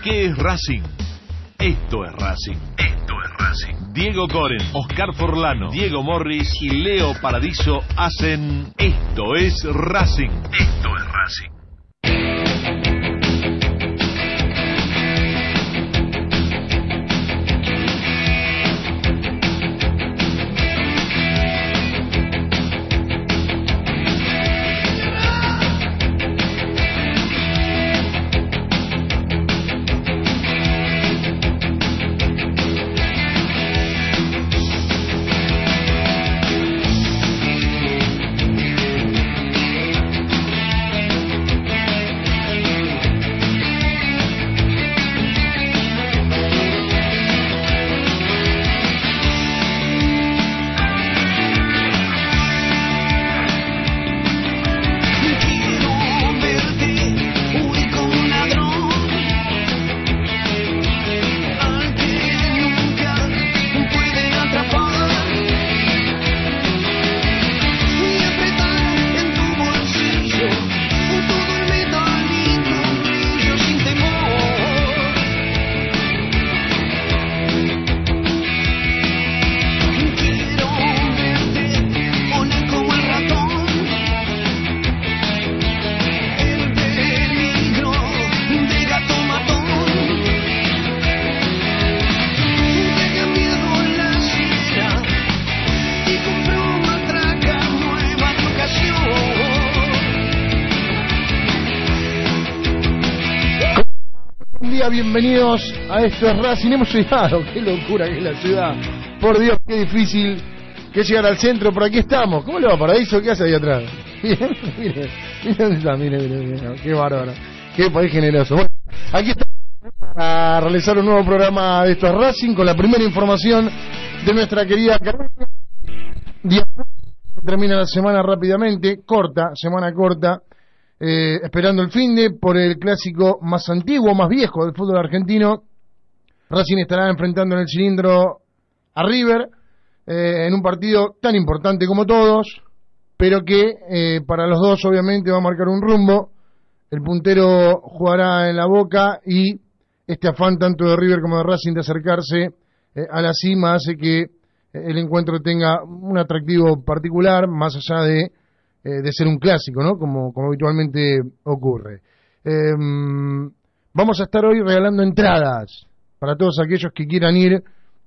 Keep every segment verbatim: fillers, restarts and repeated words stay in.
¿Qué es Racing? Esto es Racing. Esto es Racing. Diego Coren, Oscar Forlano, Diego Morris y Leo Paradiso hacen Esto es Racing. Esto es Racing. Bienvenidos a Esto es Racing. Hemos llegado, qué locura que es la ciudad. Por Dios, qué difícil que es llegar al centro, pero aquí estamos. ¿Cómo le va, Paradiso? ¿Qué hace ahí atrás? Mire, mire, mire dónde está, mire, mire, mire, qué bárbaro, qué país generoso. Bueno, aquí estamos para realizar un nuevo programa de Esto es Racing con la primera información de nuestra querida Carolina. Termina la semana rápidamente, corta, semana corta. Eh, esperando el finde por el clásico más antiguo, más viejo del fútbol argentino. Racing estará enfrentando en el cilindro a River eh, en un partido tan importante como todos, pero que eh, para los dos obviamente va a marcar un rumbo. El puntero jugará en la Boca y este afán tanto de River como de Racing de acercarse eh, a la cima hace que eh, el encuentro tenga un atractivo particular, más allá de de ser un clásico, ¿no? Como, como habitualmente ocurre. Eh, vamos a estar hoy regalando entradas para todos aquellos que quieran ir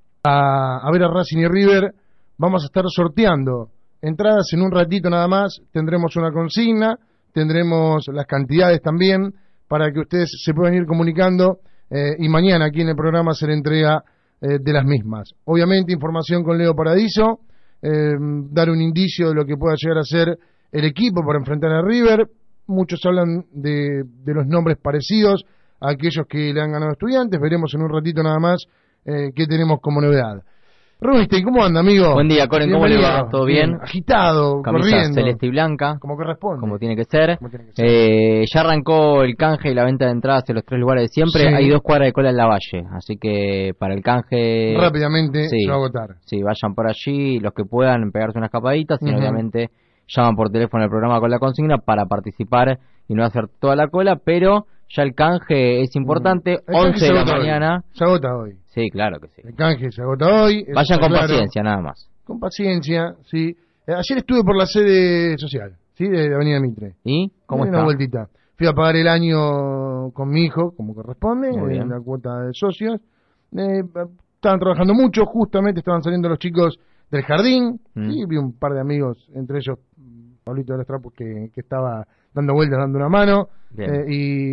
a, a ver a Racing y River. Vamos a estar sorteando entradas en un ratito nada más. Tendremos una consigna, tendremos las cantidades también para que ustedes se puedan ir comunicando eh, y mañana aquí en el programa se le entrega eh, de las mismas. Obviamente información con Leo Paradiso, eh, dar un indicio de lo que pueda llegar a ser el equipo para enfrentar a River. Muchos hablan de, de los nombres parecidos a aquellos que le han ganado a Estudiantes. Veremos en un ratito nada más eh, qué tenemos como novedad. Rubinstein, ¿cómo anda, amigo? Buen día, Coren, ¿cómo le va? ¿Todo bien? bien? Agitado, camisa corriendo. Celeste y blanca. Como corresponde. Como tiene que ser. Tiene que ser. Eh, ya arrancó el canje y la venta de entradas en los tres lugares de siempre. Sí. Hay dos cuadras de cola en la Valle, así que para el canje... Rápidamente sí, se va a agotar. Sí, vayan por allí, los que puedan pegarse una escapadita, sino uh-huh. obviamente... llaman por teléfono al programa con la consigna para participar y no hacer toda la cola, pero ya el canje es importante, el once de la hoy. mañana. Se agota hoy. Sí, claro que sí. El canje se agota hoy. Vayan con claro. paciencia, nada más. Con paciencia, sí. Eh, ayer estuve por la sede social, ¿sí? De Avenida Mitre. ¿Y? ¿Cómo está? Una vueltita. Fui a pagar el año con mi hijo, como corresponde, en la cuota de socios. Eh, estaban trabajando mucho, justamente estaban saliendo los chicos del jardín, mm. y vi un par de amigos, entre ellos Pablito de los Trapos, que, que estaba dando vueltas, dando una mano, eh,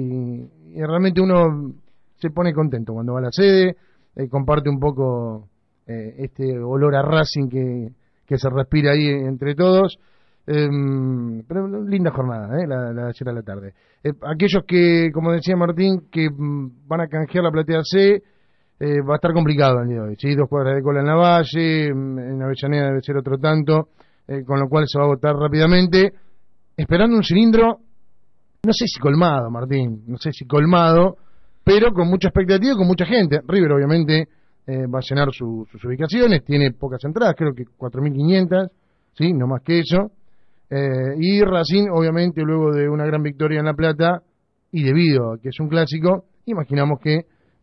y, y realmente uno se pone contento cuando va a la sede, eh, comparte un poco eh, este olor a Racing que, que se respira ahí entre todos. Eh, pero linda jornada, eh, la, la de ayer a la tarde. Eh, aquellos que, como decía Martín, que mm, van a canjear la platea C, eh, va a estar complicado el día de hoy. ¿Sí? Dos cuadras de cola en la Valle, en Avellaneda debe ser otro tanto, eh, con lo cual se va a agotar rápidamente. Esperando un cilindro, no sé si colmado, Martín, no sé si colmado, pero con mucha expectativa y con mucha gente. River, obviamente, eh, va a llenar su, sus ubicaciones, tiene pocas entradas, creo que cuatro mil quinientas, ¿sí? No más que eso. Eh, y Racing, obviamente, luego de una gran victoria en La Plata, y debido a que es un clásico, imaginamos que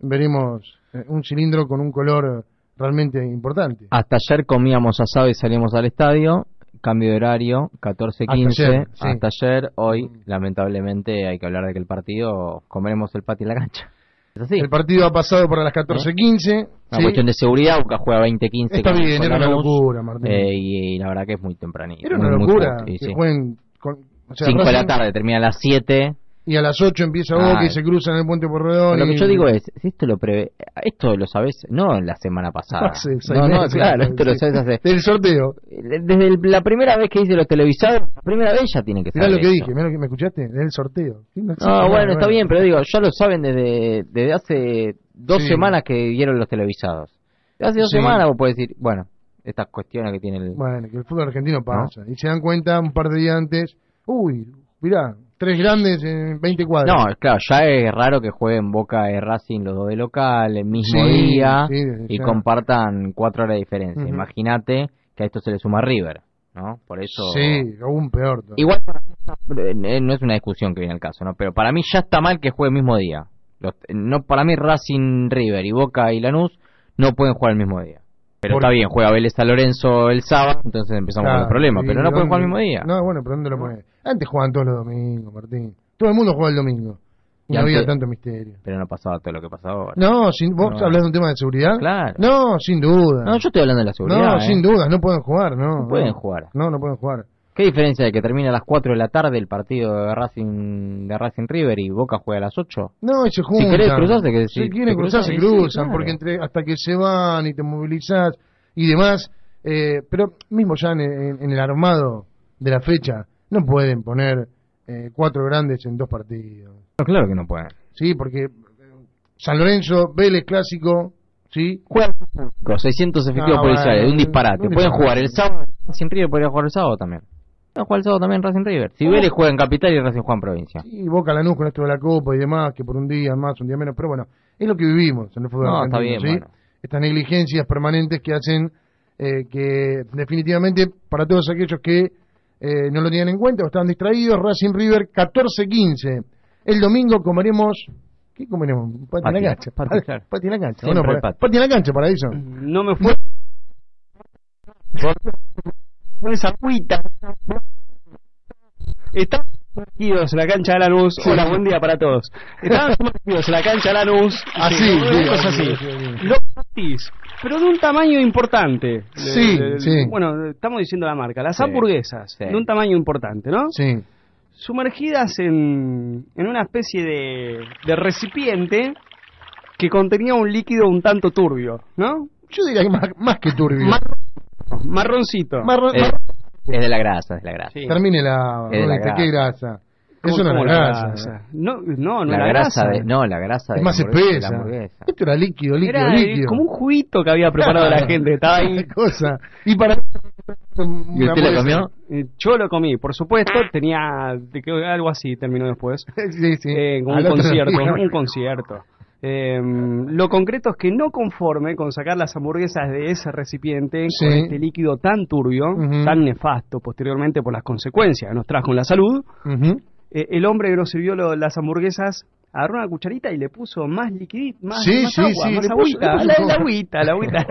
veremos eh, un cilindro con un color realmente importante. Hasta ayer comíamos asado y salíamos al estadio, cambio de horario, catorce quince, hasta ayer, sí. hasta ayer, hoy lamentablemente hay que hablar de que el partido comeremos el patio en la cancha. ¿Es así? El partido ha pasado para las catorce quince. Una ¿sí? cuestión de seguridad, Boca juega veinte quince. Está con, bien, con era una Lanús, locura, Martín. eh, y, y la verdad que es muy tempranito. Era muy, una muy locura fuerte, y que sí. jueguen con, o sea, cinco de la Racing, tarde, termina a las siete. y a las ocho empieza Ah, Boca y se cruzan en el Puente Porredón. Lo y... que yo digo es, si esto lo prevé, esto lo sabés, no en la semana pasada. Hace seis no, no, meses, claro, sí. esto lo sabés hace... Del sorteo. Desde el- la primera vez que hice los televisados, la primera vez ya tienen que Mirá saber lo que esto. dije, mirá lo que me escuchaste, del sorteo. Sí, no existe No, nada, bueno, está bien, pero digo, ya lo saben desde, desde hace dos Sí. semanas que dieron los televisados. Hace dos Sí. semanas vos podés decir, bueno, estas cuestiones que tiene el... Bueno, que el fútbol argentino pasa. Y se dan cuenta un par de días antes, uy, mirá, tres grandes en veinte cuadras. No, claro, ya es raro que jueguen Boca y Racing los dos de local el mismo Sí, día sí, desde y ya. compartan cuatro horas de diferencia. Ujú. Imagínate que a esto se le suma River, ¿no? Por eso... Sí, aún peor. todavía. Igual para mí eh, no es una discusión que viene al caso, ¿no? Pero para mí ya está mal que juegue el mismo día. Los, no, para mí Racing, River y Boca y Lanús no pueden jugar el mismo día. Pero Por- está bien, juega Vélez San Lorenzo el sábado, entonces empezamos Claro, con el problema. ¿y Pero no pueden dónde- jugar el mismo día. No, bueno, pero ¿dónde lo pones? Antes jugaban todos los domingos, Martín. Todo el mundo jugaba el domingo. Y, Y no había antes- tanto misterio. Pero no pasaba todo lo que pasaba ahora. No, sin, ¿vos No. hablas de un tema de seguridad? Claro. No, sin duda. No, yo estoy hablando de la seguridad. No, ¿eh? sin duda, no pueden jugar, no. No pueden no. jugar. No, no pueden jugar. ¿Qué diferencia de que termina a las cuatro de la tarde el partido de Racing de Racing River y Boca juega a las ocho? No, y se juntan. querés cruzarse, que si si quieren te cruzar, cruzas, se sí, cruzan, claro. porque entre hasta que se van y te movilizás y demás. Eh, pero mismo ya en, en- en el armado de la fecha, no pueden poner eh, cuatro grandes en dos partidos. No, claro que no pueden. Sí, porque eh, San Lorenzo, Vélez clásico, sí. Juegan con seiscientos efectivos No, policiales, bueno, un disparate. un Pueden disparate. jugar el sábado, Racing River podría jugar el sábado también. Pueden jugar el sábado también Racing River. Si Oh. Vélez juega en Capital y Racing juega en Provincia. Sí, Boca Lanús con esto de la Copa y demás, que por un día más, un día menos, pero bueno, es lo que vivimos en el fútbol No, argentino, está bien, ¿sí? bueno. Estas negligencias permanentes que hacen eh, que definitivamente para todos aquellos que eh, no lo tenían en cuenta o estaban distraídos, Racing River catorce quince. El domingo comeremos... ¿Qué comeremos? Pati en la Pati, cancha. pati, claro. Pati en la cancha. Siempre Bueno, el para- pati. pati en la cancha, Paraíso. No me fue con esa agüita. Estamos sumergidos en la cancha de Lanús. Sí. Hola, buen día para todos. Estamos sumergidos en la cancha de Lanús. Así, Sí, sí, cosas así, así. sí, sí. Los patis, pero de un tamaño importante. Sí, De- de- sí. Bueno, estamos diciendo la marca. Las Sí, hamburguesas, sí. de un tamaño importante, ¿no? Sí. Sumergidas en, en una especie de, de recipiente que contenía un líquido un tanto turbio, ¿no? Yo diría que más, más que turbio. Marrón- marroncito. Marrón- Es, marrón- es de la grasa, es de la grasa. Sí. Termine la... Es de la Rodríguez, ¿qué grasa? Eso no es ¿Cómo la la grasa. grasa? No, no, no la era grasa, grasa. de, no, la grasa Es de más la hamburguesa, de la espesa. hamburguesa. Esto era líquido, líquido, Era eh, líquido. como un juguito que había preparado la gente. Estaba ahí. Qué cosa. Y para... ¿Y usted lo comió? Eh, Yo lo comí, por supuesto. Tenía de que algo así terminó después. Sí, sí. Eh, como un Al otro concierto, día. un concierto. Eh, lo concreto es que no conforme con sacar las hamburguesas de ese recipiente Sí. con este líquido tan turbio, Ujú. tan nefasto posteriormente por las consecuencias que nos trajo en la salud, Ujú. eh, el hombre que nos sirvió lo- las hamburguesas agarró una cucharita y le puso más liquidito, más, Sí, más sí, agua, sí, más le puso- agüita, le puso la, como- la agüita, la agüita.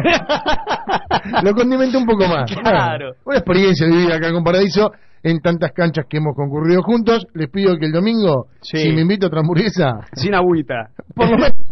Lo condimenté un poco más. Claro. Una experiencia vivida acá con Paraíso en tantas canchas que hemos concurrido juntos. Les pido que el domingo, Sí. si me invito a otra hamburguesa, Sin agüita. por lo menos...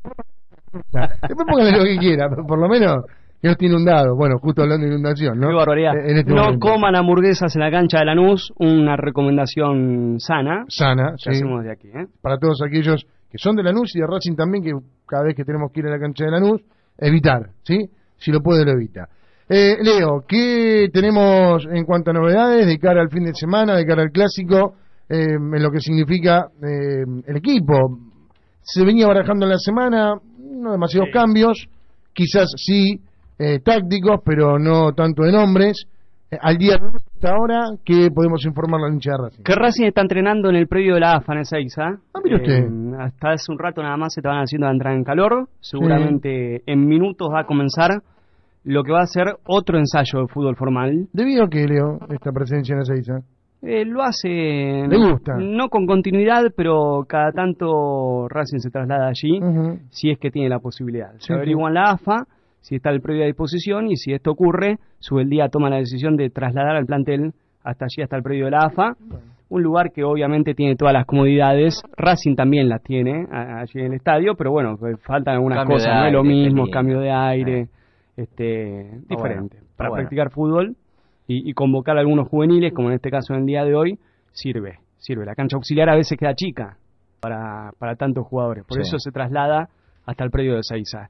Después pónganle lo que quiera, pero por lo menos que no esté inundado. Bueno, justo hablando de inundación, ¿no? Qué barbaridad. En este no momento. coman hamburguesas en la cancha de Lanús, una recomendación sana Sana, que sí. hacemos de aquí, ¿eh? Para todos aquellos que son de Lanús y de Racing también, que cada vez que tenemos que ir a la cancha de Lanús, evitar, ¿sí? Si lo puede, lo evita. Eh, Leo, ¿qué tenemos en cuanto a novedades de cara al fin de semana, de cara al clásico, eh, en lo que significa eh, el equipo? Se venía barajando en la semana, no demasiados Sí. cambios, quizás sí eh, tácticos, pero no tanto de nombres. Eh, al día de hoy, hasta ahora, ¿qué podemos informar a la hincha de Racing? Que Racing está entrenando en el predio de la AFA en el Seiza. Ah, mire usted. Hasta hace un rato nada más se estaban haciendo la entrada en calor. Seguramente en minutos va a comenzar lo que va a ser otro ensayo de fútbol formal. ¿Debido a qué, Leo, esta presencia en Ezeiza? Eh, lo hace... ¿Le gusta? No con continuidad, pero cada tanto Racing se traslada allí, Uh-huh. si es que tiene la posibilidad. Se Sí, averiguan la A F A, si está el predio a disposición, y si esto ocurre, Subeldía toma la decisión de trasladar al plantel hasta allí, hasta el predio de la A F A, un lugar que obviamente tiene todas las comodidades. Racing también las tiene a- allí en el estadio, pero bueno, pues faltan algunas Cambio cosas, de no es lo aire, mismo, qué cambio lindo. de aire, Eh. este Está diferente. bueno, está Para bueno. practicar fútbol y, y convocar a algunos juveniles, como en este caso en el día de hoy, sirve, sirve. La cancha auxiliar a veces queda chica para, para tantos jugadores, por Sí. eso se traslada hasta el predio de Seiza.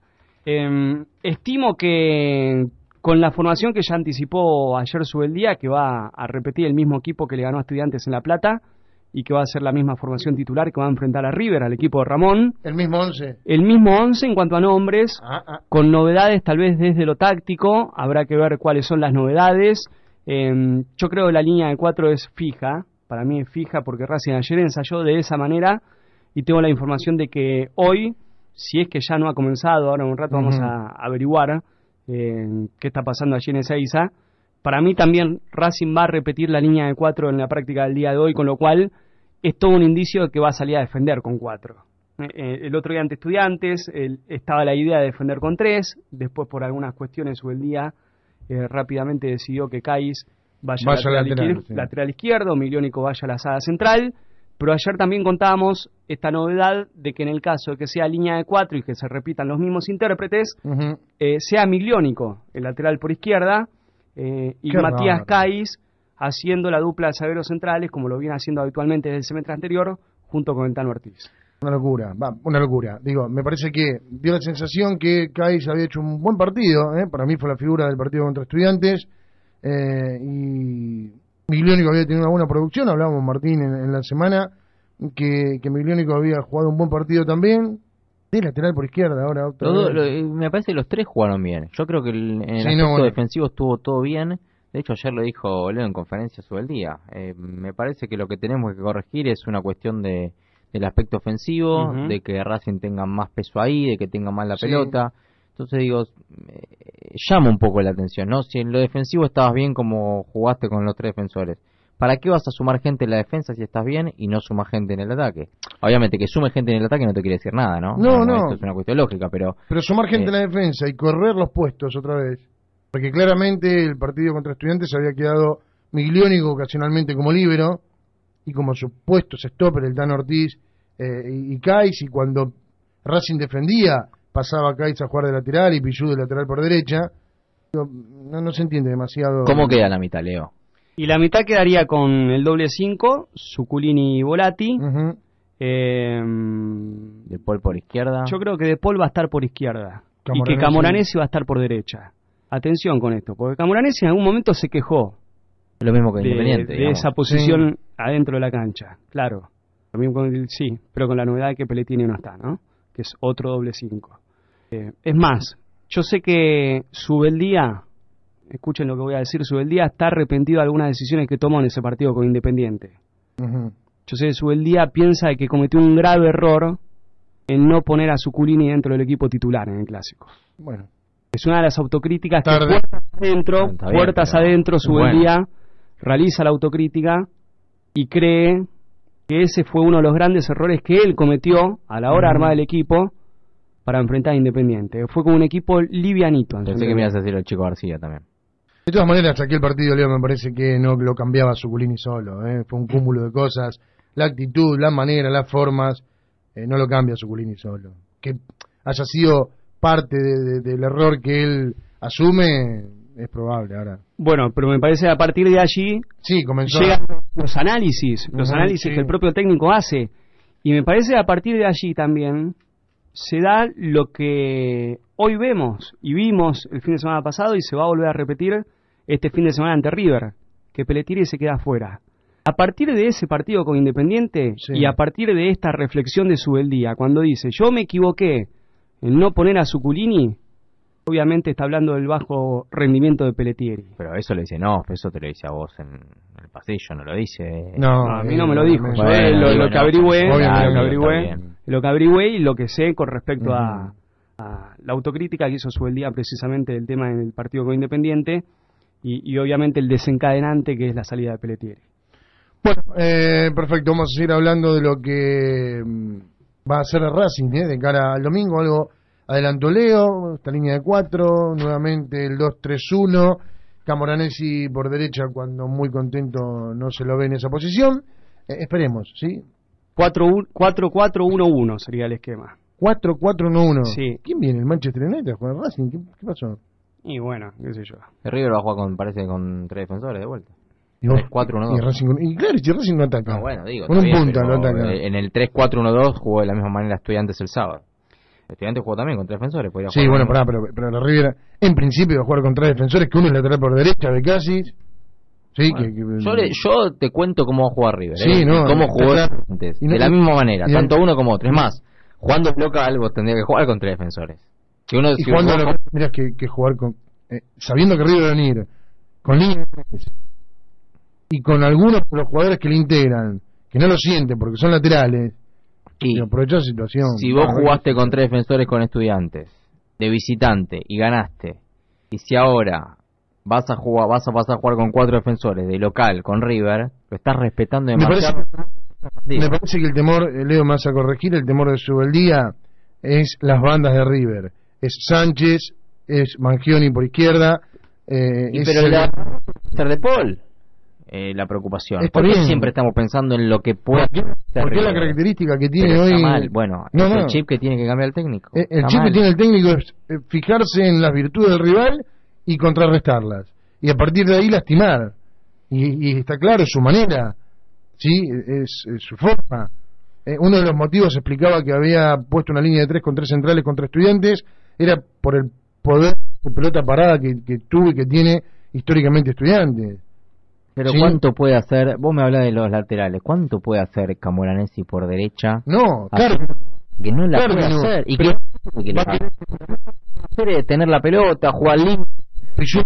Eh, estimo que con la formación que ya anticipó ayer Subeldía, que va a repetir el mismo equipo que le ganó a Estudiantes en La Plata y que va a ser la misma formación titular que va a enfrentar a River, al equipo de Ramón, El mismo once. el mismo once en cuanto a nombres, Ah, ah. con novedades tal vez desde lo táctico, habrá que ver cuáles son las novedades. Eh, yo creo que la línea de cuatro es fija, para mí es fija porque Racing ayer ensayó de esa manera y tengo la información de que hoy, si es que ya no ha comenzado, ahora en un rato vamos Ujú. a averiguar eh, qué está pasando allí en Ezeiza. Para mí también Racing va a repetir la línea de cuatro en la práctica del día de hoy, con lo cual es todo un indicio de que va a salir a defender con cuatro. Eh, el otro día ante Estudiantes el, estaba la idea de defender con tres, después por algunas cuestiones Subeldía eh, rápidamente decidió que Cáiz vaya, Vaya lateral, lateral, izquier- sí. lateral izquierdo, Miliónico vaya a la saga central, pero ayer también contábamos esta novedad de que en el caso de que sea línea de cuatro y que se repitan los mismos intérpretes, Ujú. eh, sea Miliónico el lateral por izquierda eh, y Qué Matías raro. Cáiz haciendo la dupla de zagueros centrales, como lo viene haciendo habitualmente desde el semestre anterior, junto con el Tano Ortiz. Una locura, va, una locura. Digo, me parece que dio la sensación que Cáiz había hecho un buen partido, ¿eh? Para mí fue la figura del partido contra Estudiantes, eh, y Miliónico había tenido una buena producción, hablábamos Martín en, en la semana, que, que Miliónico había jugado un buen partido también, de lateral por izquierda, ahora otra Los dos- vez. lo- me parece que los tres jugaron bien. Yo creo que el- en el Sí, aspecto no, bueno. defensivo estuvo todo bien. De hecho, ayer lo dijo Leo en conferencia sobre el día. Eh, me parece que lo que tenemos que corregir es una cuestión de del aspecto ofensivo, Ujú. de que Racing tenga más peso ahí, de que tenga más la Sí. pelota. Entonces digo, eh, llama un poco la atención, ¿no? Si en lo defensivo estabas bien como jugaste con los tres defensores, ¿para qué vas a sumar gente en la defensa si estás bien y no sumas gente en el ataque? Obviamente que sume gente en el ataque no te quiere decir nada, ¿no? No, no. Esto es una cuestión lógica, pero Pero sumar gente Eh. en la defensa y correr los puestos otra vez. Porque claramente el partido contra Estudiantes había quedado Miliónico ocasionalmente como líbero y como supuestos stopper el Tano Ortiz eh, y, y Cáiz, y cuando Racing defendía pasaba Cáiz a jugar de lateral y Pillú de lateral por derecha. Digo, No, no se entiende demasiado. ¿cómo queda la mitad, Leo? Y la mitad quedaría con el doble cinco, Suculini y Volati. Ujú. Eh, De Paul por izquierda. yo creo que De Paul va a estar por izquierda y Camoranesi. que Camoranesi va a estar por derecha. Atención con esto, porque Camoranesi en algún momento se quejó Es lo mismo que de, Independiente, de digamos. esa posición adentro de la cancha, claro. Lo mismo con el- sí, pero con la novedad de que Pelletini no está, ¿no? Que es otro doble cinco. Eh, es más, yo sé que Subeldía, escuchen lo que voy a decir, Subeldía está arrepentido de algunas decisiones que tomó en ese partido con Independiente. Ujú. Yo sé que Subeldía piensa de que cometió un grave error en no poner a Suculini dentro del equipo titular en el Clásico. Bueno, Es una de las autocríticas que Tarde. puertas adentro, Está bien, puertas pero adentro, es Subeldía realiza la autocrítica y cree que ese fue uno de los grandes errores que él cometió a la hora de Ujú. armar el equipo para enfrentar a Independiente. Fue como un equipo livianito. en su Pensé que me mayoría. ibas a decir el Chico García también. de todas maneras, aquel partido, Leo, me parece que no lo cambiaba Suculini solo. ¿eh? Fue un cúmulo de cosas. La actitud, la manera, las formas, eh, no lo cambia Suculini solo. Que haya sido parte de- de- del error que él asume, es probable ahora. Bueno, pero me parece que a partir de allí Sí, comenzó. llegan los análisis, los Ujú, análisis sí. que el propio técnico hace. Y me parece que a partir de allí también se da lo que hoy vemos y vimos el fin de semana pasado y se va a volver a repetir este fin de semana ante River, que Pelletiri se queda afuera. A partir de ese partido con Independiente Sí. y a partir de esta reflexión de Subeldía, cuando dice yo me equivoqué en no poner a Suculini, obviamente está hablando del bajo rendimiento de Pelletiri. Pero eso le dice, no, eso te lo dice a vos en el pasillo, no lo dice. No, No, a mí eh, no me lo dijo. me- Yo Bueno, eh, lo, digo, lo que no, averigüé, obviamente, lo que está averigüé, bien. lo que averigüé y lo que sé con respecto a, Ujú. a la autocrítica que hizo Subeldía precisamente del tema en el partido con Independiente y, y obviamente el desencadenante que es la salida de Pelletieri. Bueno, eh, perfecto, vamos a seguir hablando de lo que mm, va a hacer Racing ¿eh? de cara al domingo. Algo adelantó Leo, esta línea de cuatro, nuevamente el dos tres uno, Camoranesi por derecha cuando muy contento no se lo ve en esa posición. Eh, esperemos, ¿sí? cuatro cuatro uno uno sería el esquema. cuatro cuatro uno uno. Sí. ¿Quién viene? ¿El Manchester United a jugar Racing? ¿Qué, qué pasó? Y bueno, qué sé yo. El River va a jugar con, parece, con tres defensores de vuelta. Y, vos- tres cuatro uno dos. y, Racing, y claro, si Racing no ataca. No, bueno, digo, con está un bien, punta pero no ataca. En el tres cuatro uno dos jugó de la misma manera Estudiantes el sábado. Estudiantes jugó también con tres defensores. Podría Sí, jugar bueno, con- pará, pero, pero la River en principio va a jugar con tres defensores, que uno es lateral por derecha, Becasis. Sí, Bueno, que, que- yo, le- yo te cuento cómo va a jugar River. Sí, ¿eh? no, cómo está jugó claro. antes. Y no- de la misma manera, y- tanto uno como otro. Es más, jugando local vos tendría que jugar con tres defensores. Si uno, y si cuando vos- lo tendrías que, que jugar con. Eh, sabiendo que River va a venir con líneas y con algunos de los jugadores que le integran, que no lo sienten porque son laterales, y y aprovechar la situación. si vos Ah, jugaste con tres defensores con Estudiantes de visitante y ganaste, y si ahora vas a jugar, vas a pasar a jugar con cuatro defensores de local con River, lo estás respetando Me parece, demasiado. Digo, me parece que el temor, eh, Leo me vas a corregir, el temor de Subeldía es las bandas de River. Es Sánchez, es Mangioni por izquierda. Eh, y es pero el- la ser de Paul, eh, la preocupación. Está Porque bien. siempre estamos pensando en lo que puede ¿Por qué, hacer por qué la River. característica que tiene Pero está hoy? mal. Bueno, No, es no. el chip que tiene que cambiar el técnico. Eh, El Está chip que mal. tiene el técnico es eh, fijarse en las virtudes del rival y contrarrestarlas. Y a partir de ahí lastimar. Y, y está claro, es su manera. ¿Sí? Es, es su forma. Eh, uno de los motivos explicaba que había puesto una línea de tres con tres centrales contra Estudiantes era por el poder de pelota parada que, que tuvo y que tiene históricamente Estudiantes. Pero Sí. ¿cuánto puede hacer? Vos me hablás de los laterales. ¿Cuánto puede hacer Camoranesi por derecha? No, Así claro. que no la Claro puede que no. hacer. Y Pero- que, que la hacer es tener la pelota, jugar limpio, Pichu-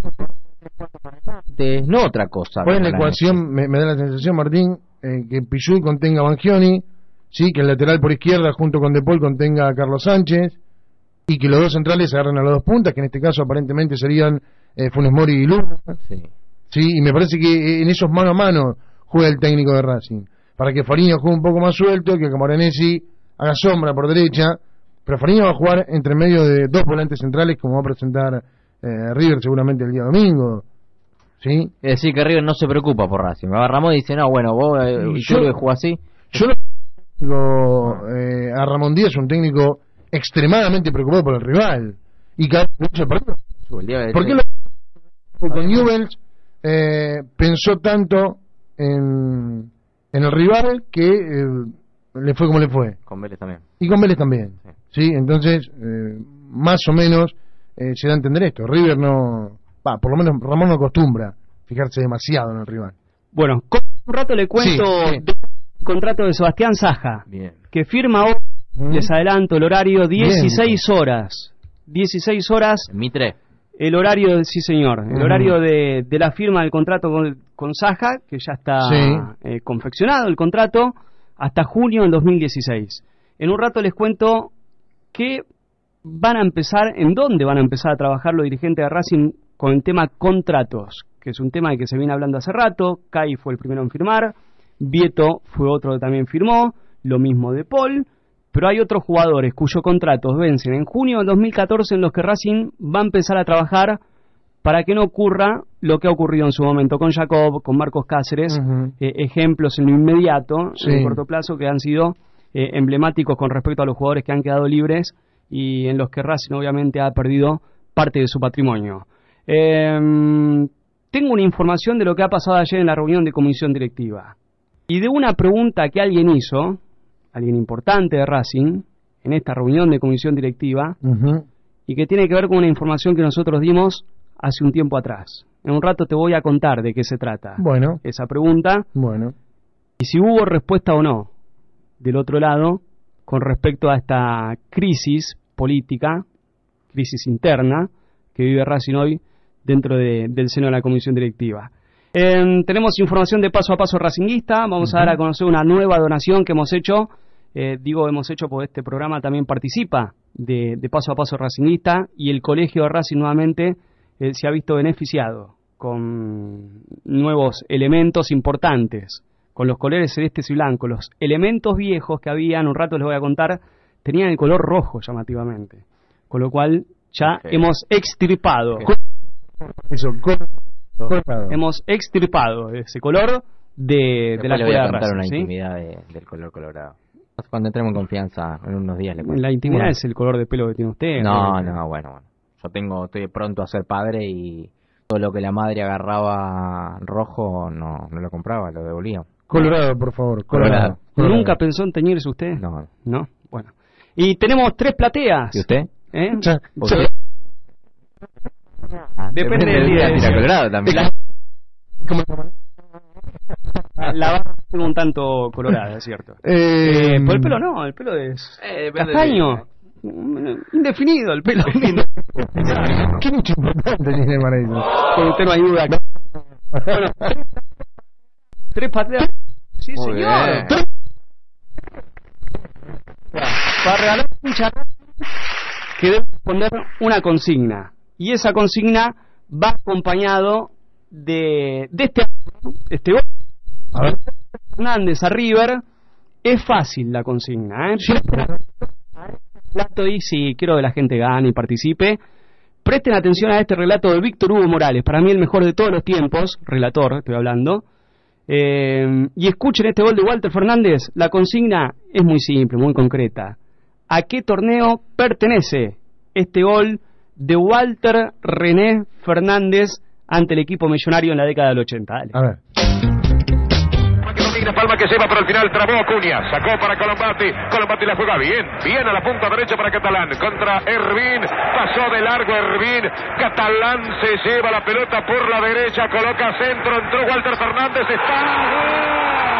no otra cosa. ¿Cuál es la Camoranesi. ecuación? Me, me da la sensación, Martín, eh, que Pichu contenga a Mangioni, sí, que el lateral por izquierda junto con De Paul contenga a Carlos Sánchez y que los dos centrales agarren a las dos puntas, que en este caso aparentemente serían eh, Funes Mori y Luna. Sí. Sí, y me parece que eh, en esos mano a mano juega el técnico de Racing, para que Fariña juegue un poco más suelto, que Camoranesi haga sombra por derecha, pero Fariña va a jugar entre medio de dos volantes centrales como va a presentar eh, River seguramente el día domingo. ¿Sí? Es decir, que River no se preocupa por Racing. Va Ramón y dice, no, bueno, vos eh, Y yo yo- lo jugás así. Yo no digo, eh, a Ramón Díaz, un técnico extremadamente preocupado por el rival. Y cada vez que partido. El día de- ¿Por qué lo con Newell's eh, pensó tanto en, en el rival que eh, le fue como le fue? Con Vélez también. Y con Vélez también. Sí. ¿Sí? Entonces, eh, más o menos eh, se da a entender esto. River no. Va, por lo menos Ramón no acostumbra fijarse demasiado en el rival. Bueno, con un rato le cuento Sí, sí. del contrato de Sebastián Saja, Bien. que firma hoy, Mm. les adelanto el horario, Bien. dieciséis horas. dieciséis horas, Mitre. el horario, sí señor, el Ujú. horario de, de la firma del contrato con, con Saja, que ya está Sí. eh, confeccionado el contrato, hasta junio del dos mil dieciséis. En un rato les cuento que van a empezar, en dónde van a empezar a trabajar los dirigentes de Racing con el tema contratos, que es un tema de que se viene hablando hace rato. Cai fue el primero en firmar, Vieto fue otro que también firmó, lo mismo de Paul, pero hay otros jugadores cuyos contratos vencen en junio del dos mil catorce en los que Racing va a empezar a trabajar para que no ocurra lo que ha ocurrido en su momento con Jacob, con Marcos Cáceres, Ujú. eh, ejemplos en lo inmediato, Sí. en el corto plazo, que han sido eh, emblemáticos con respecto a los jugadores que han quedado libres y en los que Racing obviamente ha perdido parte de su patrimonio. Eh, tengo una información de lo que ha pasado ayer en la reunión de comisión directiva y de una pregunta que alguien hizo, alguien importante de Racing, en esta reunión de comisión directiva, Ujú. y que tiene que ver con una información que nosotros dimos hace un tiempo atrás. En un rato te voy a contar de qué se trata Bueno, esa pregunta bueno. y si hubo respuesta o no del otro lado con respecto a esta crisis política, crisis interna que vive Racing hoy dentro de- del seno de la comisión directiva. Eh, tenemos información de Paso a Paso Racinguista, vamos a dar a conocer una nueva donación que hemos hecho, eh, digo hemos hecho porque este programa también participa de, de Paso a Paso Racinguista y el colegio de Racing nuevamente eh, se ha visto beneficiado con nuevos elementos importantes con los colores celestes y blancos. Los elementos viejos que habían, un rato les voy a contar, tenían el color rojo llamativamente. Con lo cual ya okay. hemos extirpado. Okay. Eso, colorado. Hemos extirpado ese color de, de la escuela de Racing. Contar una ¿sí? intimidad de, del color colorado. Cuando entremos en confianza, en unos días le cuento. La intimidad bueno. es el color de pelo que tiene usted. No, no, no, bueno, bueno. Yo tengo, estoy pronto a ser padre y todo lo que la madre agarraba rojo no, no lo compraba, lo devolvía. Colorado, por favor, colorado. colorado. ¿Nunca pensó en teñirse usted? No. ¿No? Bueno. Y tenemos tres plateas. ¿Y usted? ¿Eh? Ya, ¿Usted? Ah, depende, depende del día. Tira colorado también. La, la barba es un tanto colorada, es cierto. Eh, eh, por el pelo no, el pelo es eh, castaño. Indefinido el pelo. ¿Qué mucho importante tiene para eso? Con usted no hay duda. Bueno, tres pateas. Sí, muy señor. Bien. Tres. Para regalar un charrón que debe responder una consigna. Y esa consigna va acompañado de, de este este gol. A ver. Fernández a River. Es fácil la consigna, ¿eh? Y si quiero que la gente gane y participe, presten atención a este relato de Víctor Hugo Morales, para mí el mejor de todos los tiempos, relator, estoy hablando, eh, y escuchen este gol de Walter Fernández. La consigna es muy simple, muy concreta. ¿A qué torneo pertenece este gol de Walter René Fernández ante el equipo millonario en la década del ochenta? Dale. A ver. Palma que lleva por el final, trabó Acuña, sacó para Colombati, Colombati la juega bien, bien a la punta derecha para Catalán, contra Hervín, pasó de largo Hervín, Catalán se lleva la pelota por la derecha, coloca centro, entró Walter Fernández, está...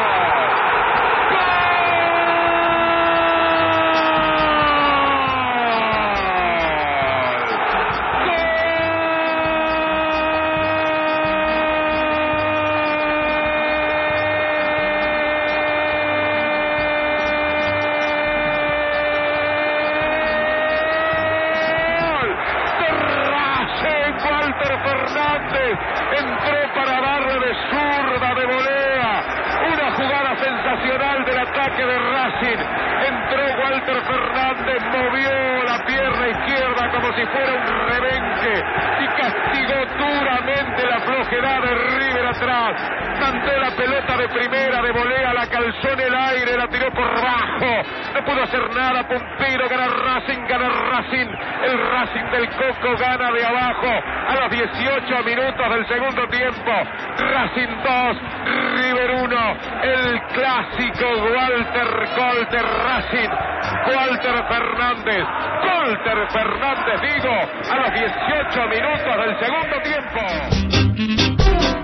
Entró para darle de zurda, de volea, una jugada sensacional del ataque de Racing. Entró Walter Fernández, movió la pierna izquierda como si fuera un rebenque y castigó duramente la flojedad de River atrás. Mandó la pelota de primera, de volea, la calzó en el aire, la tiró por bajo. No pudo hacer nada, puntero, gana Racing, gana Racing. El Racing del Coco gana de abajo a los dieciocho minutos del segundo tiempo. Racing dos, River uno. El clásico Walter Colter Racing. Walter Fernández. Walter Fernández, digo, a los dieciocho minutos del segundo tiempo.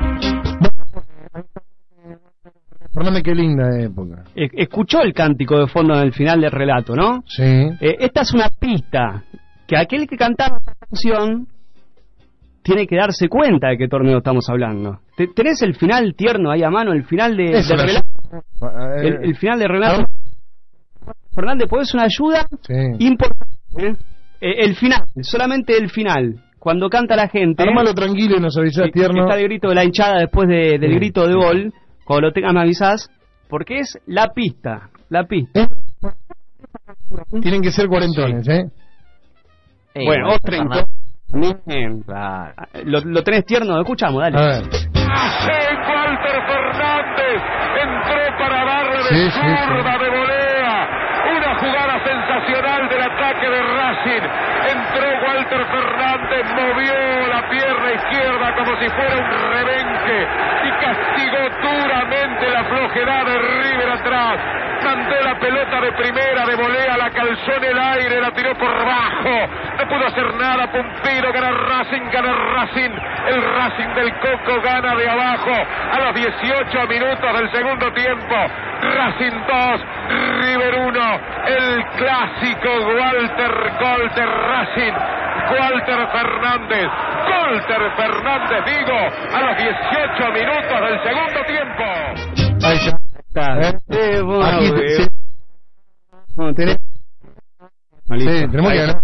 Fernández, qué linda época. Escuchó el cántico de fondo en el final del relato, ¿no? Sí. Eh, esta es una pista que aquel que cantaba esta canción tiene que darse cuenta de qué torneo estamos hablando. ¿Tenés el final tierno ahí a mano? El final de, del relato. El, el final del relato. Fernández, ¿podés una ayuda? Sí. Importante. ¿eh? Eh, el final, solamente el final. Cuando canta la gente. Armalo tranquilo y nos avisás, eh, tierno. Está el grito de la hinchada después de, del sí. grito de gol. Cuando lo tengas me avisás. Porque es la pista. La pista. ¿Eh? Tienen que ser cuarentones, ¿eh? Ey, bueno, bueno, o treinta. Claro. Lo, lo tenés tierno, lo escuchamos, dale. A ver. Walter Fernández entró para darle de Sí, sí, zurda, sí. de volea, una jugada sensacional del ataque de Racing. Entró Walter Fernández, movió la pierna izquierda como si fuera un rebenque y castigó duramente la flojedad de River atrás. Mandó la pelota de primera, de volea, la calzó en el aire, la tiró por bajo. No pudo hacer nada, puntero, gana Racing, gana Racing. El Racing del Coco gana de abajo a los dieciocho minutos del segundo tiempo. Racing dos, River uno. El clásico Walter Colter Racing. Walter Fernández. Walter Fernández, digo, a los dieciocho minutos del segundo tiempo. Ahí está. ¿Eh? Eh, bueno, Aquí, eh, sí. bueno, tenés... Sí, tenemos que ganar.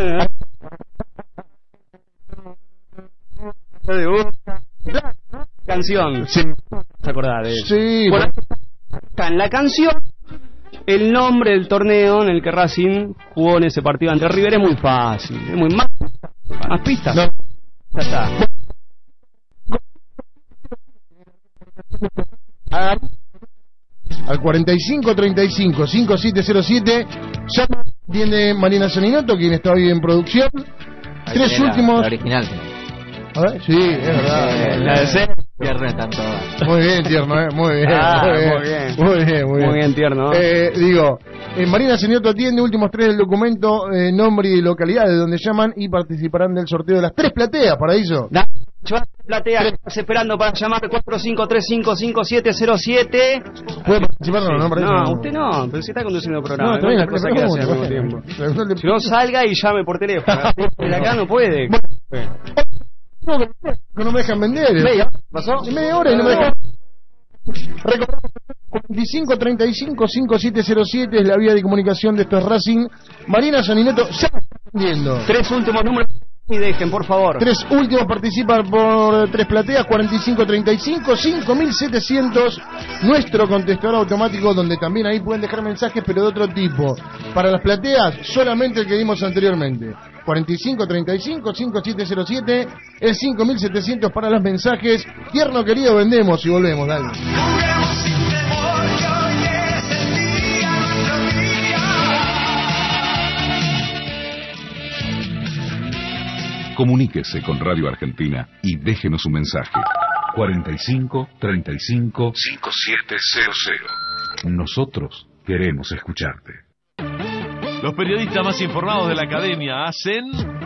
Tenemos... canción. Sí. ¿Te acordás de eso? Sí. Bueno, está en la canción el nombre del torneo en el que Racing jugó en ese partido ante River. Es muy fácil, es muy más, más pistas. No. Ya está. Al cuarenta y cinco treinta y cinco cincuenta y siete cero siete ya tiene Marina Saninoto, quien está hoy en producción. Ahí Tres tiene la- últimos. La original. A ver, sí, es verdad. Eh, La de C. Viernes están todas. Muy bien, tierno, ¿eh? Muy bien, Ah, muy bien. muy bien. Muy bien, muy bien. Muy bien, tierno. Eh, digo, eh, Marina Saninoto atiende últimos tres del documento, eh, nombre y localidad de donde llaman y participarán del sorteo de las tres plateas, Paraíso. Da, Joan Platea, estás esperando para llamar cuatro cinco tres cinco cinco siete cero siete. ¿Puede participar o no, Paraíso? No, usted no, pero si está conduciendo el No, programa. está hay bien, muchas le cosas que pregunto, hacer al bueno. mismo tiempo. Preguntarle- Si no, salga y llame por teléfono. De acá no puede. No, que no me dejan vender. Media hora, ¿pasó? En media hora y no me dejan. Recordamos, cuarenta y cinco treinta y cinco cincuenta y siete cero siete es la vía de comunicación de estos Racing. Marina Saninoto ya está atendiendo. Tres últimos números y dejen, por favor. Tres últimos participan por tres plateas, cuarenta y cinco treinta y cinco, cinco mil setecientos. Nuestro contestador automático, donde también ahí pueden dejar mensajes, pero de otro tipo. Para las plateas, solamente el que dimos anteriormente. cuarenta y cinco treinta y cinco, cincuenta y siete cero siete, el cinco mil setecientos para los mensajes. Tierno querido, vendemos y volvemos, dale. Comuníquese con Radio Argentina y déjenos un mensaje. cuarenta y cinco treinta y cinco, cincuenta y siete cero cero. Nosotros queremos escucharte. Los periodistas más informados de la academia hacen...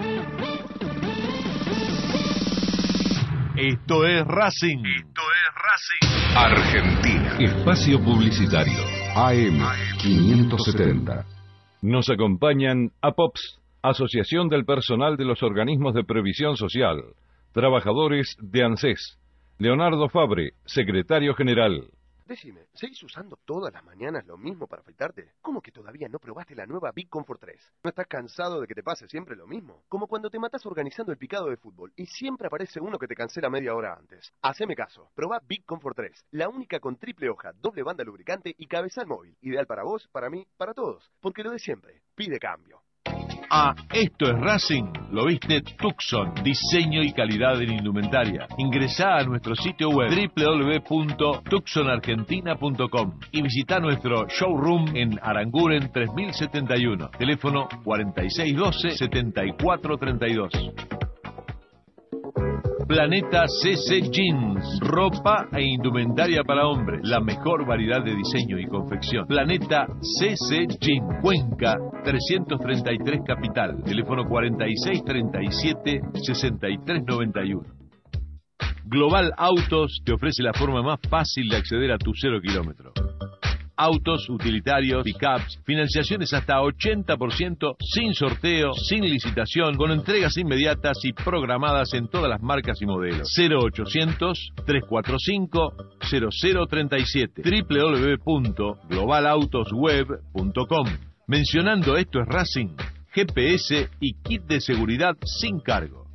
Esto es Racing. Esto es Racing. Argentina. Espacio Publicitario. A M quinientos setenta. Nos acompañan APOPS, Asociación del Personal de los Organismos de Previsión Social, trabajadores de ANSES. Leonardo Fabre, secretario general. Decime, ¿seguís usando todas las mañanas lo mismo para afeitarte? ¿Cómo que todavía no probaste la nueva Big Comfort tres? ¿No estás cansado de que te pase siempre lo mismo? Como cuando te matás organizando el picado de fútbol y siempre aparece uno que te cancela media hora antes. Haceme caso, probá Big Comfort tres, la única con triple hoja, doble banda lubricante y cabezal móvil. Ideal para vos, para mí, para todos. Porque lo de siempre, pide cambio. Ah, esto es Racing. Lo viste Tucson, diseño y calidad en indumentaria. Ingresá a nuestro sitio web doble u doble u doble u punto tucson argentina punto com y visita nuestro showroom en Aranguren tres mil setenta y uno. Teléfono cuarenta y seis doce, setenta y cuatro treinta y dos. Planeta C C Jeans, ropa e indumentaria para hombres, la mejor variedad de diseño y confección. Planeta C C Jeans, Cuenca trescientos treinta y tres Capital, teléfono cuarenta y seis treinta y siete, sesenta y tres noventa y uno. Global Autos te ofrece la forma más fácil de acceder a tu cero kilómetro. Autos, utilitarios, pickups, financiaciones hasta ochenta por ciento, sin sorteo, sin licitación, con entregas inmediatas y programadas en todas las marcas y modelos. cero ochocientos, trescientos cuarenta y cinco, cero cero treinta y siete, doble u doble u doble u punto global autos web punto com. Mencionando Esto es Racing, G P S y kit de seguridad sin cargo.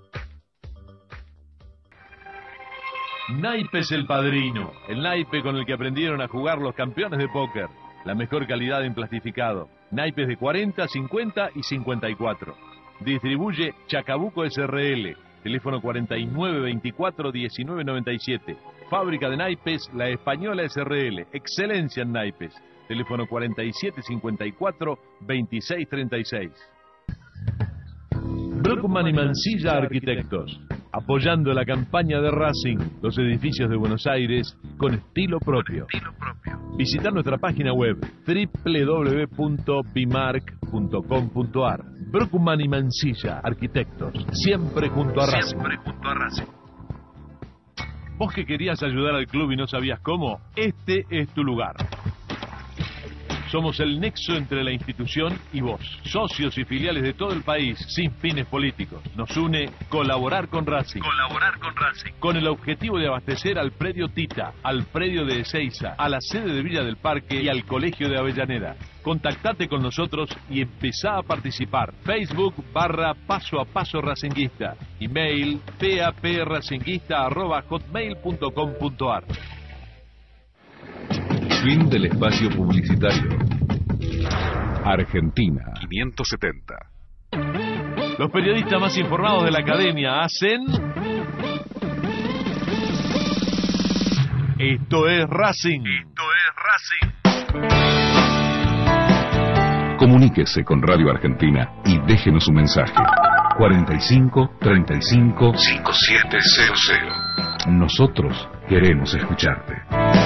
Naipes El Padrino, el naipe con el que aprendieron a jugar los campeones de póker. La mejor calidad en plastificado. Naipes de cuarenta, cincuenta y cincuenta y cuatro. Distribuye Chacabuco S R L. Teléfono cuarenta y nueve veinticuatro, diecinueve noventa y siete. Fábrica de naipes La Española S R L. Excelencia en naipes. Teléfono cuarenta y siete cincuenta y cuatro, veintiséis treinta y seis. Brockman y Mansilla Arquitectos, apoyando la campaña de Racing, los edificios de Buenos Aires con estilo propio. Visita nuestra página web doble u doble u doble u punto bimark punto com punto ar. Brockman y Mansilla Arquitectos, siempre junto a Racing. Siempre junto a Racing. Vos que querías ayudar al club y no sabías cómo, este es tu lugar. Somos el nexo entre la institución y vos, socios y filiales de todo el país, sin fines políticos. Nos une colaborar con Racing. Colaborar con Racing. Con el objetivo de abastecer al predio Tita, al predio de Ezeiza, a la sede de Villa del Parque y al Colegio de Avellaneda. Contactate con nosotros y empezá a participar. Facebook barra Paso a Paso Racinguista. Email papracinguista arroba hotmail punto com punto ar. Fin del espacio publicitario. Argentina quinientos setenta. Los periodistas más informados de la academia hacen... Esto es Racing. Esto es Racing. Comuníquese con Radio Argentina y déjenos un mensaje. cuarenta y cinco, treinta y cinco, cincuenta y siete cero cero. Nosotros queremos escucharte.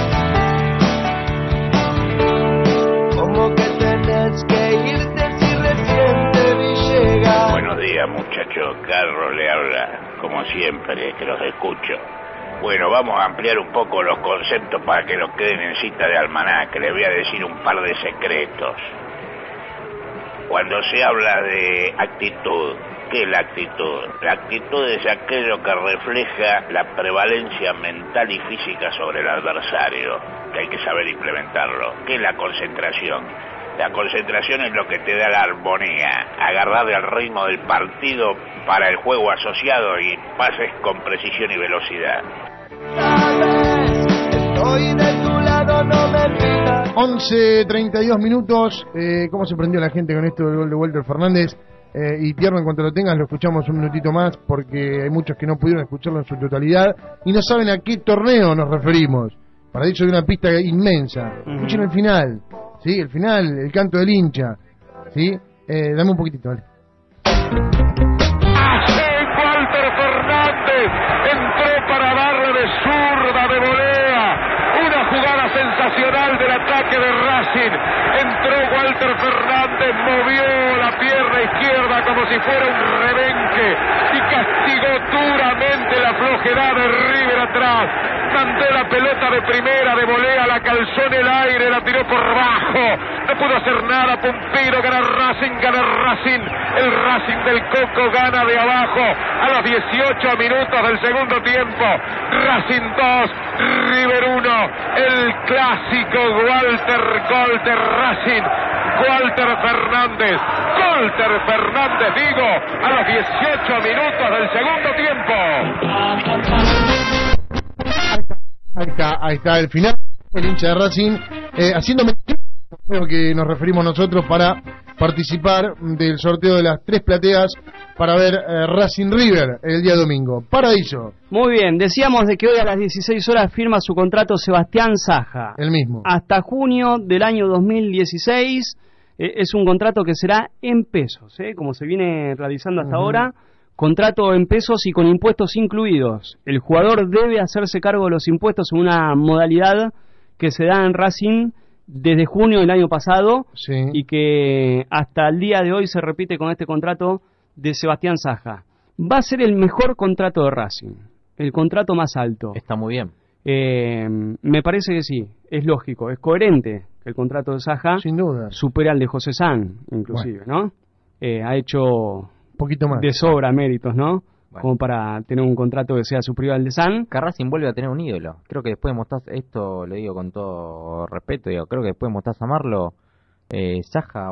¿Cómo que tenés que irte si recién te vi llegar? Buenos días, muchachos. Carlos le habla, como siempre, que los escucho. Bueno, vamos a ampliar un poco los conceptos para que los queden en cita de almanaque. Les voy a decir un par de secretos. Cuando se habla de actitud, ¿qué es la actitud? La actitud es aquello que refleja la prevalencia mental y física sobre el adversario, que hay que saber implementarlo. ¿Qué es la concentración? La concentración es lo que te da la armonía, agarrar el ritmo del partido para el juego asociado y pases con precisión y velocidad. Sabes, estoy de tu lado, no me pidas. once treinta y dos minutos. Eh, ¿Cómo se prendió la gente con esto del gol de Walter Fernández? Eh, y Tierno, en cuanto lo tengas, lo escuchamos un minutito más, porque hay muchos que no pudieron escucharlo en su totalidad y no saben a qué torneo nos referimos. Para dicho de una pista inmensa. Escuchen el final, ¿sí? El final, el canto del hincha, ¿sí? Eh, dame un poquitito, ¿vale? Walter Fernández entró para darle de zurda, de volea. Una jugada sensacional del ataque de Racing. Entró Walter Fernández, movió la pierna izquierda como si fuera un rebenque y castigó duramente la flojedad de River atrás. Mandó la pelota de primera, de volea, la calzó en el aire, la tiró por bajo. No pudo hacer nada, Pumpiro, gana Racing, gana Racing. El Racing del Coco gana de abajo a los dieciocho minutos del segundo tiempo. Racing dos, River uno. El clásico Walter gol de Racing. Walter Fernández, Walter Fernández, digo, a los dieciocho minutos del segundo tiempo. Ahí está, ahí está el final, el hincha de Racing, eh, haciendo creo que nos referimos nosotros para participar del sorteo de las tres plateas para ver eh, Racing River el día domingo. Paraíso. Muy bien, decíamos de que hoy a las dieciséis horas firma su contrato Sebastián Saja. El mismo. Hasta junio del año dos mil dieciséis, eh, es un contrato que será en pesos, eh, como se viene realizando hasta uh-huh. ahora. Contrato en pesos y con impuestos incluidos. El jugador debe hacerse cargo de los impuestos en una modalidad que se da en Racing desde junio del año pasado, sí. y que hasta el día de hoy se repite con este contrato de Sebastián Saja. Va a ser el mejor contrato de Racing, el contrato más alto. Está muy bien. Eh, me parece que sí, es lógico, es coherente que el contrato de Saja sin duda supera al de José San, inclusive, bueno. ¿no? Eh, ha hecho poquito más de sobra méritos, ¿no? Bueno. Como para tener un contrato que sea superior al de San. Que Racing vuelve a tener un ídolo. Creo que después de Mostaza, esto le digo con todo respeto, digo, creo que después de Mostaza Marlo, eh, Saja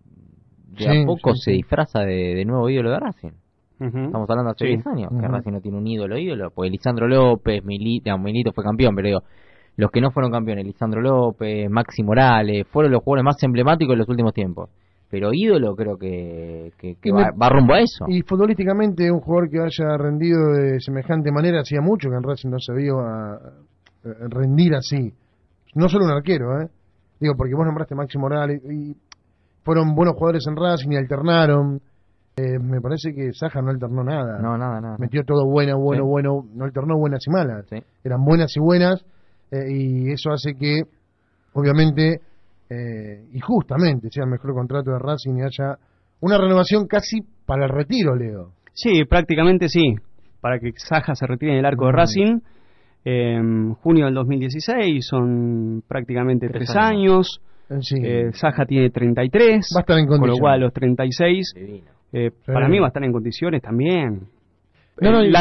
de sí, a poco sí, se sí. disfraza de, de nuevo ídolo de Racing. Uh-huh. Estamos hablando hace diez sí. años, uh-huh. que Racing no tiene un ídolo ídolo, porque Lisandro López, Milito, no, Milito fue campeón, pero digo, los que no fueron campeones, Lisandro López, Maxi Morales, fueron los jugadores más emblemáticos de los últimos tiempos. Pero ídolo creo que, que, que va, va rumbo a eso. Y futbolísticamente un jugador que haya rendido de semejante manera, hacía mucho que en Racing no se vio a, a rendir así. No solo un arquero, ¿eh? Digo, porque vos nombraste Maxi Morales y fueron buenos jugadores en Racing y alternaron. Eh, me parece que Saja no alternó nada. No, nada, nada. Metió todo bueno, bueno, sí. bueno. No alternó buenas y malas. Sí. Eran buenas y buenas. Eh, y eso hace que, obviamente... Eh, y justamente sea el mejor contrato de Racing y haya una renovación casi para el retiro, Leo. Sí, prácticamente sí, para que Saja se retire en el arco mm. de Racing. Eh, junio del dos mil dieciséis, son prácticamente tres, tres años. años. Sí. Eh, Saja tiene treinta y tres, va a estar en condiciones. Con lo cual a los treinta y seis, eh, sí. para mí va a estar en condiciones también. No, no, la,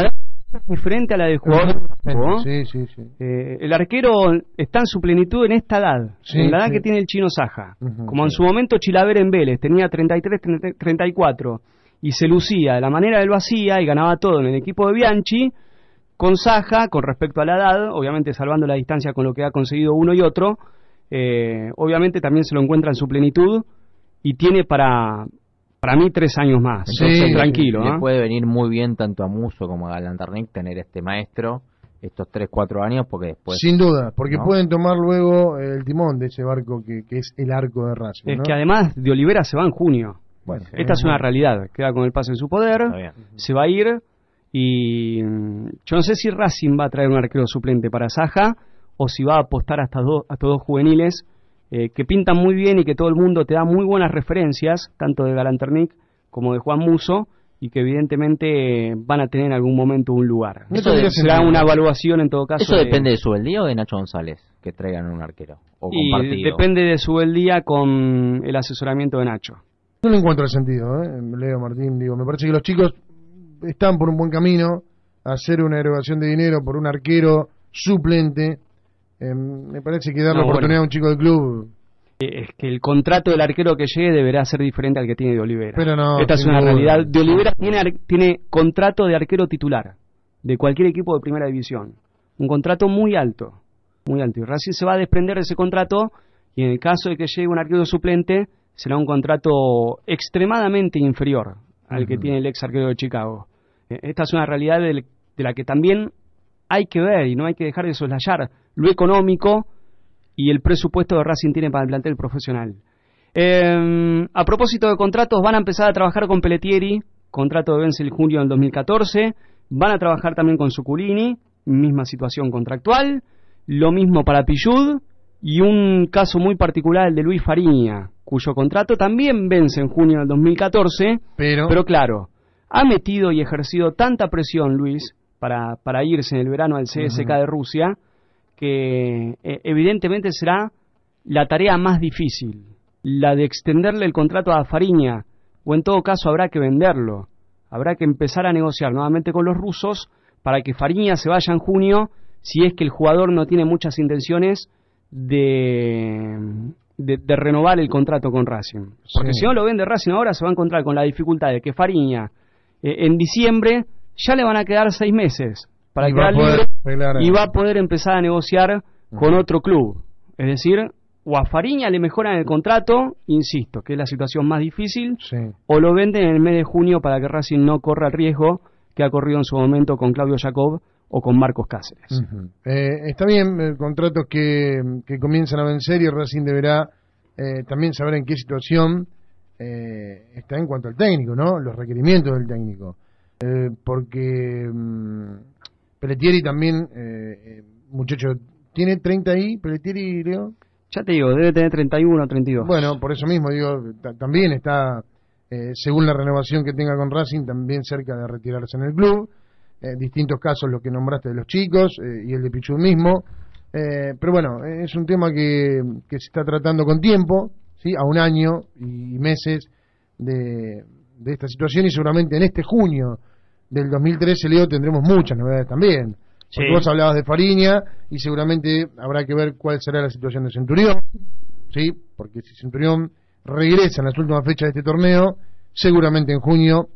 diferente a la del jugador. ¿no? Sí, sí, sí. Eh, el arquero está en su plenitud en esta edad, Sí, en la edad sí. que tiene el Chino Saja. Ujú, Como en sí. su momento Chilaver en Vélez, tenía treinta y tres, treinta y cuatro, y se lucía de la manera que él lo hacía y ganaba todo en el equipo de Bianchi. Con Saja, con respecto a la edad, obviamente salvando la distancia con lo que ha conseguido uno y otro, eh, obviamente también se lo encuentra en su plenitud y tiene para para mí tres años más. Sí, Entonces, sí, tranquilo. Le ¿eh? puede venir muy bien tanto a Muso como a Galanternick tener este maestro estos tres, cuatro años, porque después... Sin duda, porque ¿no? pueden tomar luego el timón de ese barco que, que es el arco de Racing. Es ¿no? que además de Olivera se va en junio. Bueno, Esta es una realidad. Queda con el pase en su poder, Está bien. se va a ir y mm, yo no sé si Racing va a traer un arquero suplente para Saja o si va a apostar a estos dos, a estos dos juveniles eh, que pintan muy bien y que todo el mundo te da muy buenas referencias, tanto de Galanternick como de Juan Muso, y que evidentemente van a tener en algún momento un lugar. No Eso tendría será sentido, una ¿no? evaluación en todo caso. ¿Eso de- depende de Subeldía o de Nacho González que traigan un arquero? ¿O y compartido? depende de su el día con el asesoramiento de Nacho. No le encuentro el sentido, ¿eh? Leo Martín, digo, me parece que los chicos están por un buen camino a hacer una erogación de dinero por un arquero suplente. Eh, me parece que darle No, oportunidad bueno. a un chico del club. Es que el contrato del arquero que llegue deberá ser diferente al que tiene de Olivera. Pero no, Esta es sin una duda. realidad. De Olivera tiene, ar- tiene contrato de arquero titular de cualquier equipo de primera división. Un contrato muy alto, muy alto. Y Racing se va a desprender de ese contrato y en el caso de que llegue un arquero suplente será un contrato extremadamente inferior al que Ujú. tiene el ex arquero de Chicago. Eh, Esta es una realidad del- de la que también hay que ver y no hay que dejar de soslayar lo económico y el presupuesto de Racing tiene para el plantel profesional. Eh, a propósito de contratos, van a empezar a trabajar con Pelletieri, contrato de vence el junio del dos mil catorce, van a trabajar también con Suculini, misma situación contractual, lo mismo para Pillud, y un caso muy particular, el de Luis Fariña, cuyo contrato también vence en junio del dos mil catorce, Pero, pero claro, ha metido y ejercido tanta presión Luis para, para irse en el verano al C S K Ujú. de Rusia, que eh, evidentemente será la tarea más difícil, la de extenderle el contrato a Fariña, o en todo caso habrá que venderlo, habrá que empezar a negociar nuevamente con los rusos para que Fariña se vaya en junio, si es que el jugador no tiene muchas intenciones de, de, de renovar el contrato con Racing. Porque Sí. si no lo vende Racing ahora, se va a encontrar con la dificultad de que Fariña eh, en diciembre ya le van a quedar seis meses para y va a quedar poder libre arreglar- y va a poder empezar a negociar con Ujú. otro club. Es decir, o a Fariña le mejoran el contrato, insisto, que es la situación más difícil, Sí. o lo venden en el mes de junio para que Racing no corra el riesgo que ha corrido en su momento con Claudio Jacob o con Marcos Cáceres. Ujú. Eh, está bien, eh, contratos que, que comienzan a vencer y Racing deberá eh, también saber en qué situación eh, está en cuanto al técnico, ¿no? Los requerimientos del técnico. Eh, porque mm, Pelletieri también, eh, eh, muchacho, ¿tiene treinta ahí, Pelletieri, Leo? Ya te digo, debe tener treinta y uno o treinta y dos. Bueno, por eso mismo, digo, ta- también está, eh, según la renovación que tenga con Racing, también cerca de retirarse en el club. Eh, distintos casos los que nombraste de los chicos eh, y el de Pichud mismo. Eh, pero bueno, eh, es un tema que, que se está tratando con tiempo, ¿sí? A un año y meses de, de esta situación y seguramente en este junio del dos mil trece, Leo, tendremos muchas novedades también. Porque Sí. vos hablabas de Fariña y seguramente habrá que ver cuál será la situación de Centurión, ¿sí? Porque si Centurión regresa en las últimas fechas de este torneo, seguramente en junio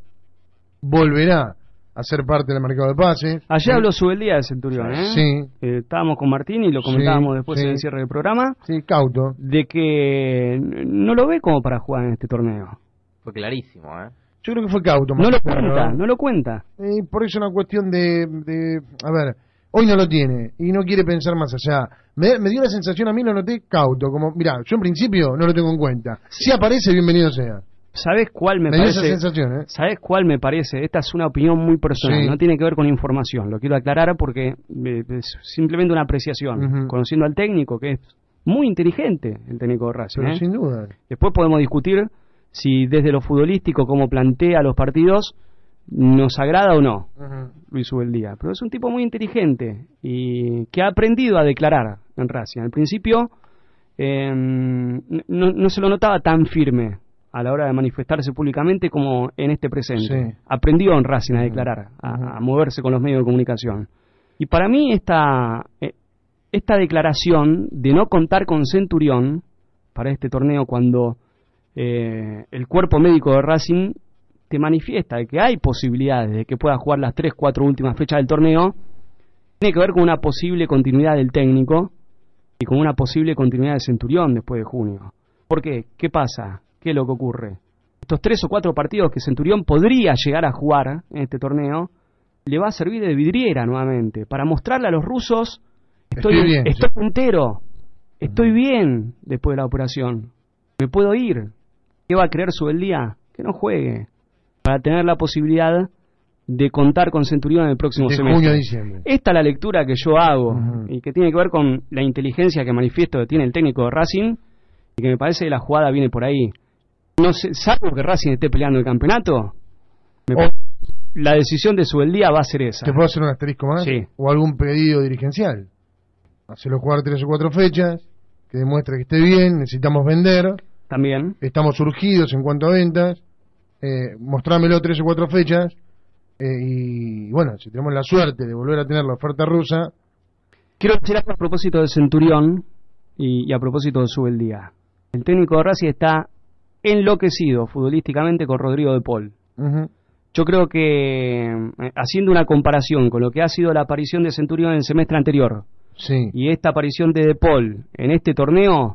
volverá a ser parte del mercado de pases. Ayer ¿sí? habló Subeldía de Centurión, ¿eh? Sí. Eh, estábamos con Martín y lo comentábamos Sí, después sí. en el cierre del programa, Sí, cauto. de que no lo ve como para jugar en este torneo. Fue clarísimo, ¿eh? Yo creo que fue cauto. No lo más que nada, cuenta, ¿no? no lo cuenta. Eh, por eso es una cuestión de, de... A ver, hoy no lo tiene y no quiere pensar más allá. Me, me dio la sensación, a mí lo noté cauto, como, mira, yo en principio no lo tengo en cuenta. Si aparece, bienvenido sea. ¿Sabes cuál me, Me dio parece? esa sensación, ¿eh? ¿Sabes cuál me parece? Esta es una opinión muy personal, Sí. no tiene que ver con información. Lo quiero aclarar porque eh, es simplemente una apreciación. Ujú. Conociendo al técnico, que es muy inteligente, el técnico de Racing. Pero ¿eh? sin duda. Después podemos discutir si desde lo futbolístico, cómo plantea los partidos, nos agrada o no Ujú. Luis Ubeldía. Pero es un tipo muy inteligente y que ha aprendido a declarar en Racing. Al principio eh, no, no se lo notaba tan firme a la hora de manifestarse públicamente como en este presente. Sí. Aprendió en Racing a declarar, a, a moverse con los medios de comunicación. Y para mí esta, esta declaración de no contar con Centurión para este torneo, cuando eh, el cuerpo médico de Racing te manifiesta de que hay posibilidades de que pueda jugar las tres, cuatro últimas fechas del torneo, tiene que ver con una posible continuidad del técnico y con una posible continuidad de Centurión después de junio. ¿Por qué? ¿Qué pasa? ¿Qué es lo que ocurre? Estos tres o cuatro partidos que Centurión podría llegar a jugar en este torneo, le va a servir de vidriera nuevamente, para mostrarle a los rusos, estoy, estoy bien, estoy sí. entero, estoy bien después de la operación, me puedo ir. ¿Qué va a creer Subeldía? Que no juegue, para tener la posibilidad de contar con Centurión en el próximo de semestre. junio a diciembre. Esta es la lectura que yo hago, Uh-huh. y que tiene que ver con la inteligencia que manifiesto que tiene el técnico de Racing, y que me parece que la jugada viene por ahí. No sé, salvo que Racing esté peleando el campeonato, me O- la decisión de Subeldía va a ser esa. ¿Te puedo hacer un asterisco más? Sí. ¿O algún pedido dirigencial? Hacerlo jugar tres o cuatro fechas, que demuestre que esté bien, necesitamos vender, También. estamos surgidos en cuanto a ventas, eh, mostrámelo tres o cuatro fechas, eh, y bueno, si tenemos la suerte de volver a tener la oferta rusa, Quiero decir algo a propósito de Centurión y, y a propósito de Subeldía. El técnico de Racing está enloquecido futbolísticamente con Rodrigo de Paul. uh-huh. Yo creo que, eh, haciendo una comparación con lo que ha sido la aparición de Centurión en el semestre anterior sí, y esta aparición de De Paul en este torneo,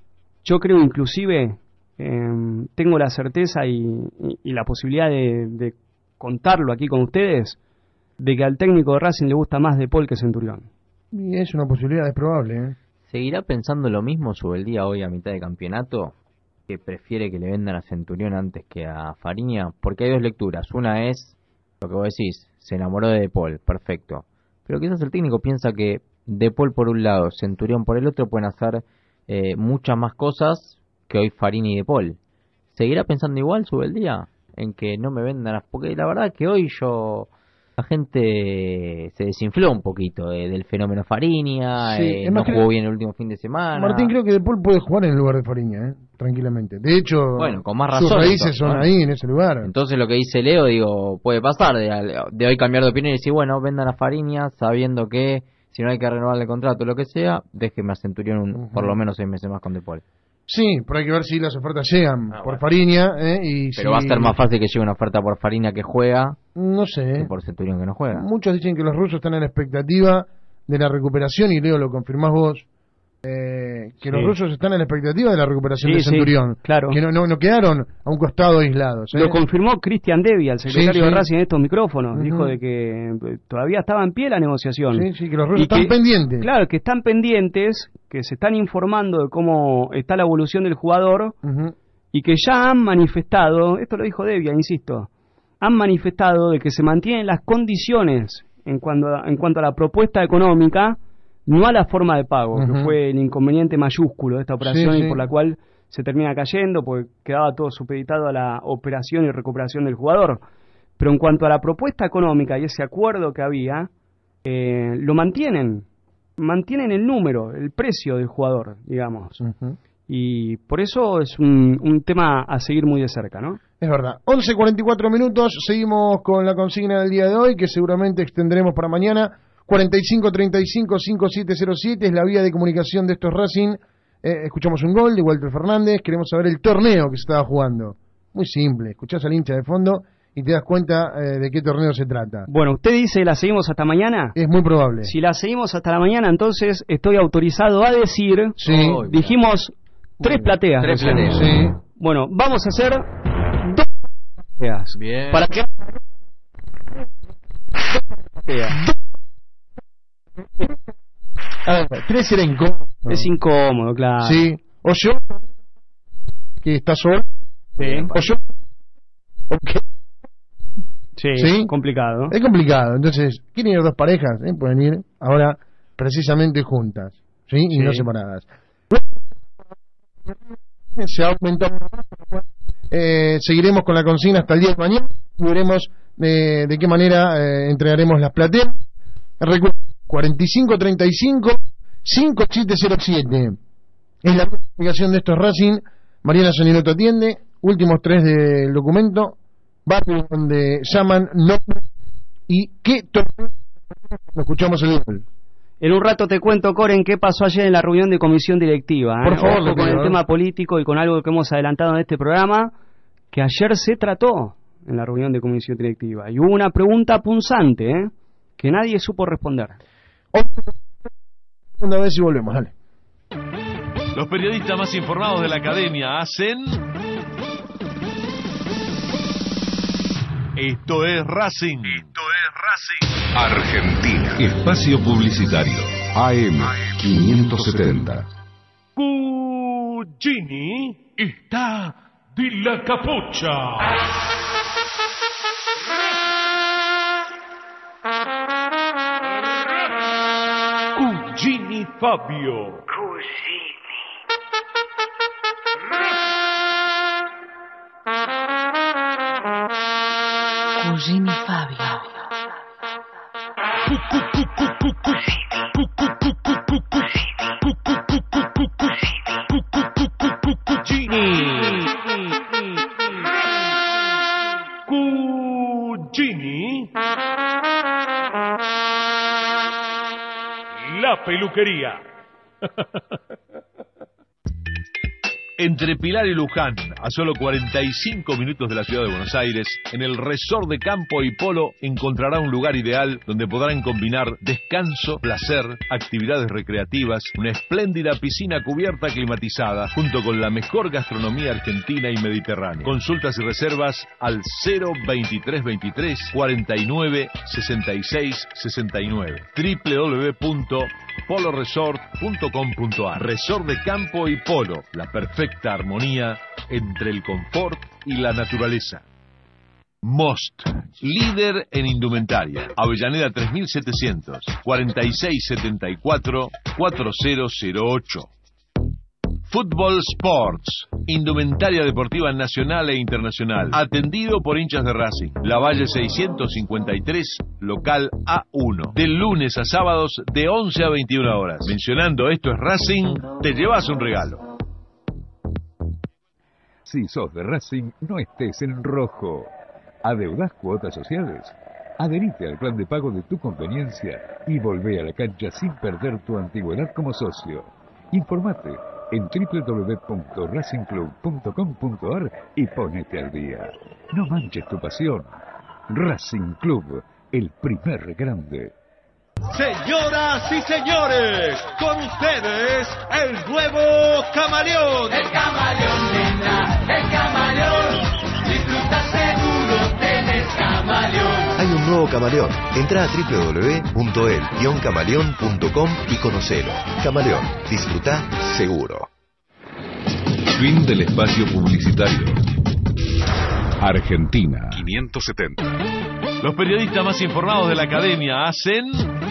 yo creo inclusive, eh, tengo la certeza y, y, y la posibilidad de, de contarlo aquí con ustedes, de que al técnico de Racing le gusta más De Paul que Centurión. y es una posibilidad, es probable, ¿eh? ¿Seguirá pensando lo mismo Subeldía hoy a mitad de campeonato? ¿Que prefiere que le vendan a Centurión antes que a Fariña? Porque hay dos lecturas. Una es lo que vos decís, se enamoró de De Paul, perfecto. Pero quizás el técnico piensa que De Paul por un lado, Centurión por el otro, pueden hacer eh, muchas más cosas que hoy Fariña y De Paul. ¿Seguirá pensando igual Subeldía? En que no me vendan, a... porque la verdad que hoy yo... La gente se desinfló un poquito eh, del fenómeno Fariña, Sí, eh, es no más que- jugó bien el último fin de semana. Martín, creo que De Paul puede jugar en el lugar de Fariña, ¿eh? Tranquilamente. De hecho, Bueno, con más sus razón, raíces entonces, son ¿no? ahí, en ese lugar. Entonces lo que dice Leo, digo, puede pasar de, de hoy cambiar de opinión y decir, bueno, vendan a Fariña sabiendo que si no hay que renovar el contrato o lo que sea, déjeme a Centurión un, Uh-huh. por lo menos seis meses más con De Paul. Sí, pero hay que ver si las ofertas llegan Ah, por bueno. Fariña, ¿eh? Y Pero si... va a ser más fácil que llegue una oferta por Fariña que juega No que sé. por Centurión que no juega. Muchos dicen que los rusos están en la expectativa de la recuperación, y Leo, lo confirmás vos, eh, que Sí. los rusos están en la expectativa de la recuperación Sí, de sí, Centurión. claro. Que no, no, no quedaron a un costado aislados. ¿eh? Lo confirmó Cristian Devia, el secretario Sí, sí. de Racing, en estos micrófonos. Ujú. Dijo de que eh, todavía estaba en pie la negociación. Sí, sí, que los rusos Y están que- pendientes. Claro, que están pendientes, que se están informando de cómo está la evolución del jugador Ujú. y que ya han manifestado, esto lo dijo Devia, insisto, han manifestado de que se mantienen las condiciones en cuanto a, en cuanto a la propuesta económica, no a la forma de pago, Ujú. que fue el inconveniente mayúsculo de esta operación Sí, y sí. por la cual se termina cayendo, porque quedaba todo supeditado a la operación y recuperación del jugador. Pero en cuanto a la propuesta económica y ese acuerdo que había, eh, lo mantienen, mantienen el número, el precio del jugador, digamos. Ujú. Y por eso es un, un tema a seguir muy de cerca, ¿no? Es verdad. once cuarenta y cuatro minutos, seguimos con la consigna del día de hoy, que seguramente extenderemos para mañana. cuarenta y cinco treinta y cinco cincuenta y siete cero siete es la vía de comunicación de estos Racing. Eh, escuchamos un gol de Walter Fernández, queremos saber el torneo que se estaba jugando. Muy simple, escuchás al hincha de fondo y te das cuenta eh, de qué torneo se trata. Bueno, usted dice, ¿la seguimos hasta mañana? Es muy probable. Si la seguimos hasta la mañana, entonces estoy autorizado a decir, Sí. Oh, dijimos, tres plateas. Tres recién. plateas. Sí. Bueno, vamos a hacer dos plateas. Bien. Para que... A ver, tres era incómodo. Es incómodo, claro. Sí. O yo, que está solo. Sí. O yo, ok. Sí, ¿Sí? complicado. Es complicado. Entonces, quieren ir dos parejas, ¿eh? Pueden ir ahora precisamente juntas, ¿sí? Y Sí. no separadas. Se ha aumentado. Eh, seguiremos con la consigna hasta el día de mañana y veremos eh, de qué manera eh, entregaremos las plateas. Recuerden, cuarenta y cinco treinta y cinco cincuenta y siete cero siete es la aplicación de estos Racing. Mariana Saninoto atiende. últimos tres del documento, barrios donde llaman nombre y qué torneo. Lo escuchamos el gol. En un rato te cuento, Coren, qué pasó ayer en la reunión de comisión directiva. ¿eh? Por favor, Ojo con pido, el ¿eh? tema político y con algo que hemos adelantado en este programa, que ayer se trató en la reunión de comisión directiva. Y hubo una pregunta punzante, ¿eh? que nadie supo responder. Una vez y volvemos, dale. Los periodistas más informados de la academia hacen... Esto es Racing. Esto es Racing. Argentina. Espacio publicitario. A M quinientos setenta. Cugini está de la capucha. Cugini Fabio. Cugini Fabio. Cugini. La peluquería. Entre Pilar y Luján, a solo cuarenta y cinco minutos de la ciudad de Buenos Aires, en el resort de campo y polo encontrará un lugar ideal donde podrán combinar descanso, placer, actividades recreativas, una espléndida piscina cubierta climatizada, junto con la mejor gastronomía argentina y mediterránea. Consultas y reservas al cero veintitrés veintitrés cuarenta y nueve sesenta y seis sesenta y nueve doble u doble u doble u punto polo resort punto com punto a r. Resort de campo y polo, la perfecta armonía entre el confort y la naturaleza. Most, líder en indumentaria. Avellaneda tres mil setecientos, cuarenta y seis setenta y cuatro, cuarenta cero ocho. Fútbol Sports, indumentaria deportiva nacional e internacional, atendido por hinchas de Racing. Lavalle seiscientos cincuenta y tres, local A uno, de lunes a sábados de once a veintiuna horas. Mencionando Esto es Racing, te llevas un regalo. Si sos de Racing, no estés en rojo. ¿Adeudás cuotas sociales? Adherite al plan de pago de tu conveniencia y volvé a la cancha sin perder tu antigüedad como socio. Informate en doble u doble u doble u punto racing club punto com punto a r y ponete al día. No manches tu pasión. Racing Club, el primer grande. Señoras y señores, con ustedes el nuevo camaleón. El camaleón, nena, el camaleón. Disfruta seguro, tenés camaleón. Hay un nuevo camaleón. Entra a doble u doble u doble u punto el guion camaleón punto com y conocelo. Camaleón, disfruta seguro. Fin del espacio publicitario. Argentina quinientos setenta. Los periodistas más informados de la academia hacen...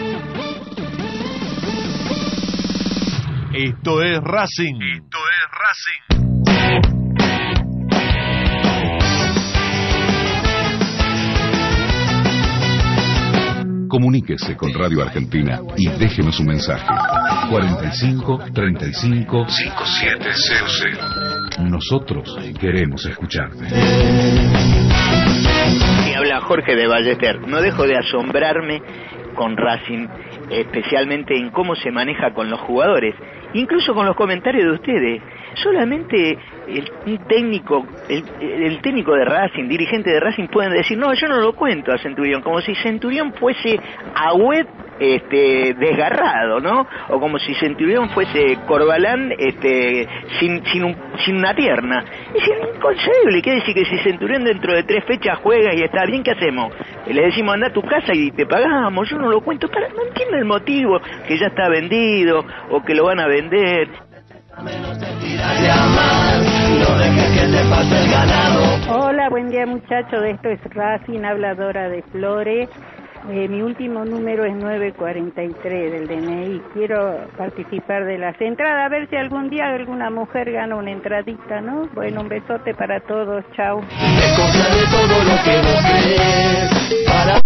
Esto es Racing. Esto es Racing. Comuníquese con Radio Argentina y déjenos un mensaje. cuarenta y cinco treinta y cinco cincuenta y siete cero cero. Nosotros queremos escucharte. Me habla Jorge de Ballester. No dejo de asombrarme con Racing, especialmente en cómo se maneja con los jugadores, incluso con los comentarios de ustedes. Solamente el, un técnico, el, el técnico de Racing, dirigente de Racing, pueden decir, no, yo no lo cuento a Centurión, como si Centurión fuese Agüed este, desgarrado, ¿no? O como si Centurión fuese Corbalán este, sin, sin, un, sin una pierna. Es inconcebible. ¿Qué decir? Que si Centurión dentro de tres fechas juega y está bien, ¿qué hacemos? Le decimos, anda a tu casa y te pagamos. Yo no lo cuento. Para, no entiendo el motivo, que ya está vendido o que lo van a vender. Hola, buen día muchachos, esto es Racing, habladora de Flores. Eh, mi último número es nueve cuarenta y tres del D N I. Quiero participar de las entradas, a ver si algún día alguna mujer gana una entradita, ¿no? Bueno, un besote para todos, chao. Te compraré todo lo que vos crees para...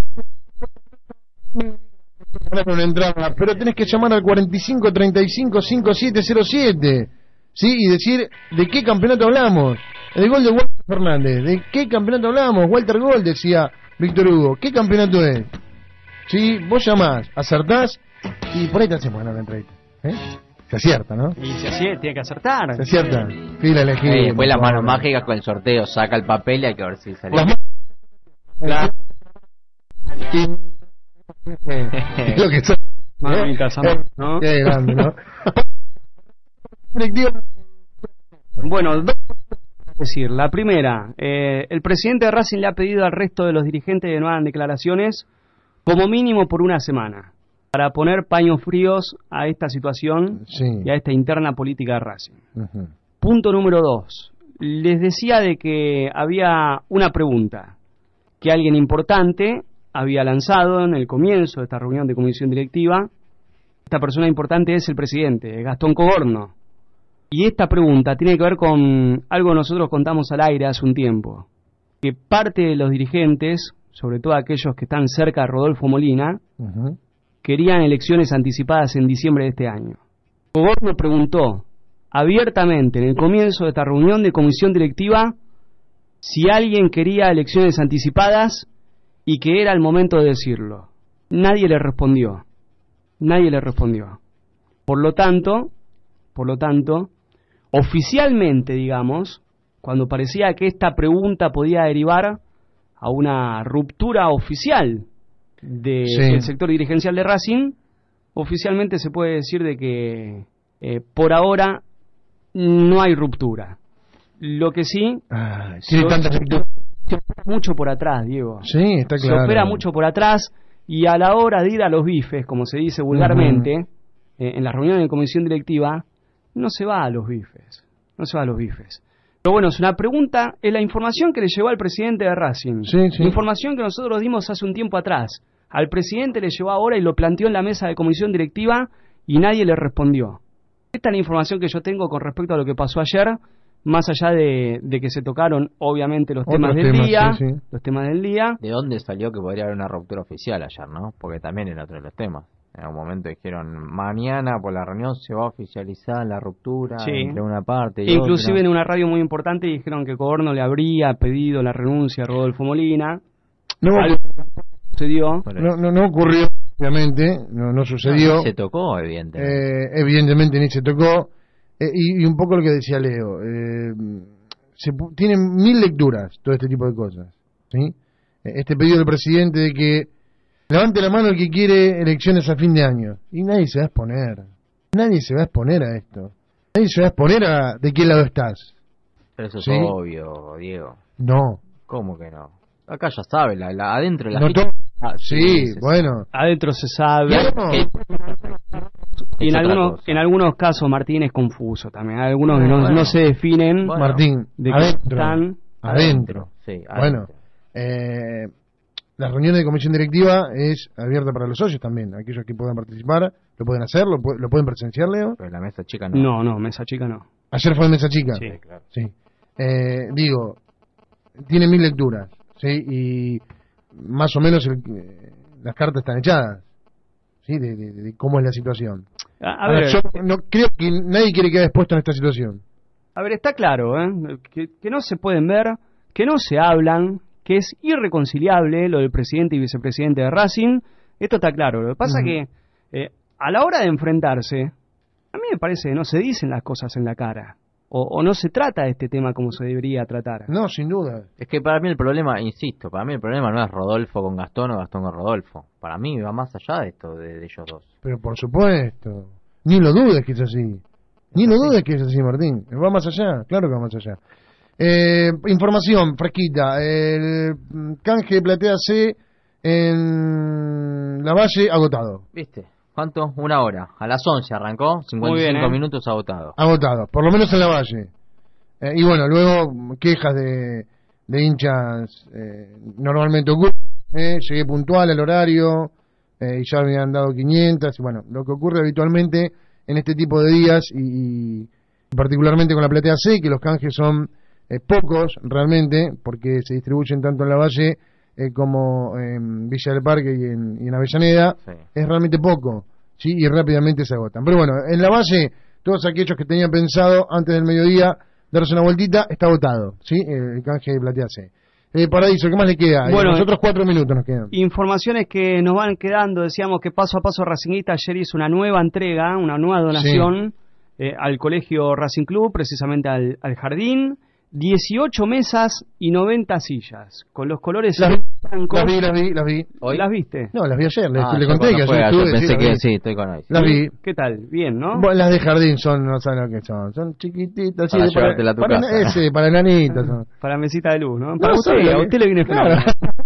Una entrada, pero tenés que llamar al cuarenta y cinco treinta y cinco cincuenta y siete cero siete, ¿sí? Y decir de qué campeonato hablamos. El gol de Walter Fernández. ¿De qué campeonato hablábamos? Walter Gol, decía Víctor Hugo. ¿Qué campeonato es? Sí, vos llamás, acertás y por ahí te hacen buena la entrevista. ¿Eh? Se acierta, ¿no? Y se acierta, tiene que acertar. Se acierta. Fila elegida. Eh, después las manos mágicas con el sorteo. Saca el papel y hay que ver si sale. Las Claro. Es lo que son. Mamitas, ¿Eh? ¿no? Qué grande, ¿no? Bueno, dos decir. La primera, eh, el presidente de Racing le ha pedido al resto de los dirigentes que no hagan declaraciones como mínimo por una semana para poner paños fríos a esta situación sí. y a esta interna política de Racing. Uh-huh. Punto número dos. Les decía de que había una pregunta que alguien importante había lanzado en el comienzo de esta reunión de comisión directiva. Esta persona importante es el presidente, Gastón Cogorno. Y esta pregunta tiene que ver con algo que nosotros contamos al aire hace un tiempo. Que parte de los dirigentes, sobre todo aquellos que están cerca de Rodolfo Molina, uh-huh. querían elecciones anticipadas en diciembre de este año. Cogorno preguntó abiertamente en el comienzo de esta reunión de comisión directiva si alguien quería elecciones anticipadas y que era el momento de decirlo. Nadie le respondió. Nadie le respondió. Por lo tanto, por lo tanto, oficialmente, digamos, cuando parecía que esta pregunta podía derivar a una ruptura oficial de, sí. del sector dirigencial de Racing, oficialmente se puede decir de que eh, por ahora no hay ruptura. Lo que sí, ah, se, tanta se, se opera mucho por atrás, Diego. Sí, está claro. Se opera mucho por atrás y a la hora de ir a los bifes, como se dice vulgarmente, uh-huh. eh, en las reuniones de comisión directiva, no se va a los bifes. No se va a los bifes. Pero bueno, es una pregunta, es la información que le llegó al presidente de Racing. Sí, sí. Información que nosotros dimos hace un tiempo atrás. Al presidente le llegó ahora y lo planteó en la mesa de comisión directiva y nadie le respondió. Esta es la información que yo tengo con respecto a lo que pasó ayer, más allá de, de que se tocaron obviamente los temas Otros del temas, día, sí, sí. los temas del día. ¿De dónde salió que podría haber una ruptura oficial ayer, no? Porque también era otro de los temas. En algún momento dijeron, mañana por la reunión se va a oficializar la ruptura sí. entre una parte y Inclusive otra. En una radio muy importante dijeron que Cogorno le habría pedido la renuncia a Rodolfo Molina. No, Algo sucedió. No, no, no ocurrió, obviamente, no, no sucedió. No, ni se tocó, evidentemente. Eh, evidentemente ni se tocó. Eh, y, y un poco lo que decía Leo, eh, se pu- tienen mil lecturas todo este tipo de cosas, ¿sí? Este pedido del presidente de que levante la mano el que quiere elecciones a fin de año. Y nadie se va a exponer. Nadie se va a exponer a esto. Nadie se va a exponer a de qué lado estás. Pero eso es ¿sí? obvio, Diego. No. ¿Cómo que no? Acá ya sabe, la, la, adentro de la no ficha... to- ah, sí, sí, sí, bueno. Adentro se sabe. No. Y en Es otra algunos, cosa. en algunos casos Martín es confuso también. Hay algunos que no, Bueno. no se definen. Bueno. Martín, de que adentro. están Adentro. Sí, Bueno, adentro. eh, las reuniones de comisión directiva es abierta para los socios también. Aquellos que puedan participar, lo pueden hacer, lo, pu- lo pueden presenciar, Leo. Pero la mesa chica no. No, no, mesa chica no. Ayer fue en mesa chica. Sí. Claro. Sí. Eh, digo, tiene mil lecturas, ¿sí? Y más o menos el- eh, las cartas están echadas, ¿sí? De, de- de cómo es la situación. A, a Ahora, ver, yo no creo que nadie quiere quedar expuesto en esta situación. a ver, está claro, ¿eh? que, que no se pueden ver, que no se hablan, que es irreconciliable lo del presidente y vicepresidente de Racing. Esto está claro. Lo que pasa Ujú. que eh, a la hora de enfrentarse, a mí me parece que no se dicen las cosas en la cara. O, o no se trata de este tema como se debería tratar. No, sin duda. Es que para mí el problema, insisto, para mí el problema no es Rodolfo con Gastón o Gastón con Rodolfo. Para mí va más allá de esto, de, de ellos dos. Pero por supuesto. Ni lo dudes que es así. Ni lo dudes que es así, Martín. Va más allá. Claro que va más allá. Eh, información fresquita. El mm, canje de Platea C en La Valle agotado. ¿Viste? ¿Cuánto? Una hora. A las once arrancó, cincuenta y cinco Muy bien, ¿eh? minutos agotado. Agotado. Por lo menos en La Valle. Eh, y bueno, luego quejas de, de hinchas eh, normalmente ocurre. Eh, llegué puntual al horario eh, y ya me han dado quinientas. Y bueno, lo que ocurre habitualmente en este tipo de días y, y particularmente con la Platea C, que los canjes son eh, pocos realmente, porque se distribuyen tanto en La Valle eh, como en Villa del Parque y en, y en Avellaneda, Sí. es realmente poco, ¿sí? Y rápidamente se agotan. Pero bueno, en La Valle, todos aquellos que tenían pensado antes del mediodía darse una vueltita, está votado, ¿sí? El canje de Platea C. Eh, Paradiso, ¿qué más le queda? Bueno, nosotros cuatro minutos nos quedan. Informaciones que nos van quedando, decíamos que Paso a Paso Racingista ayer hizo una nueva entrega, una nueva donación sí. eh, al Colegio Racing Club, precisamente al, al jardín. dieciocho mesas y noventa sillas, con los colores las, blancos. Las vi, las vi, las vi. ¿Hoy? ¿Las viste? No, las vi ayer, le, ah, le conté que ayer estuve. Yo pensé sí, que vi. sí, estoy con hoy. Las vi. ¿Qué tal? Bien, ¿no? Bueno, las de jardín son, no saben lo que son, son chiquititas. Para sí, llevártela a tu para, casa. Para, ese, para enanitas. Son. Para mesita de luz, ¿no? Para no, usted, a usted le viene fenómeno.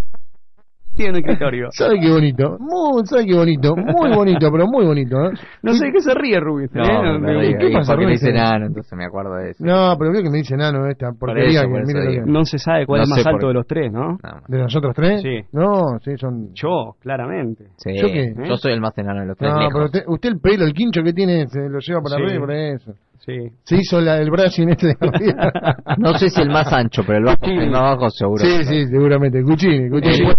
Tiene un escritorio. ¿Sabe qué bonito? Muy, ¿sabe qué bonito? Muy bonito, pero muy bonito, ¿no? No sé de qué se ríe, Rubí. No, ¿eh? me ríe. ¿Qué pasa, porque Rubí? le dice nano, entonces me acuerdo de eso. No, pero creo que me dice nano esta porquería. Por eso, por que, eso mire lo que... No se sabe cuál No es más sé alto por... de los tres, ¿no? no ¿De nosotros tres? Sí. No, sí, son... Yo, claramente. Sí, ¿Yo qué? Yo soy el más enano de los tres. No, lejos. pero usted, usted el pelo, el quincho que tiene, se lo lleva para Sí. arriba por eso. Sí. Se hizo la, el Brasil este de arriba. No sé si el más ancho, pero el, bajo, el más bajo seguro. Sí, sí, seguramente. Cuchini, Cuchini.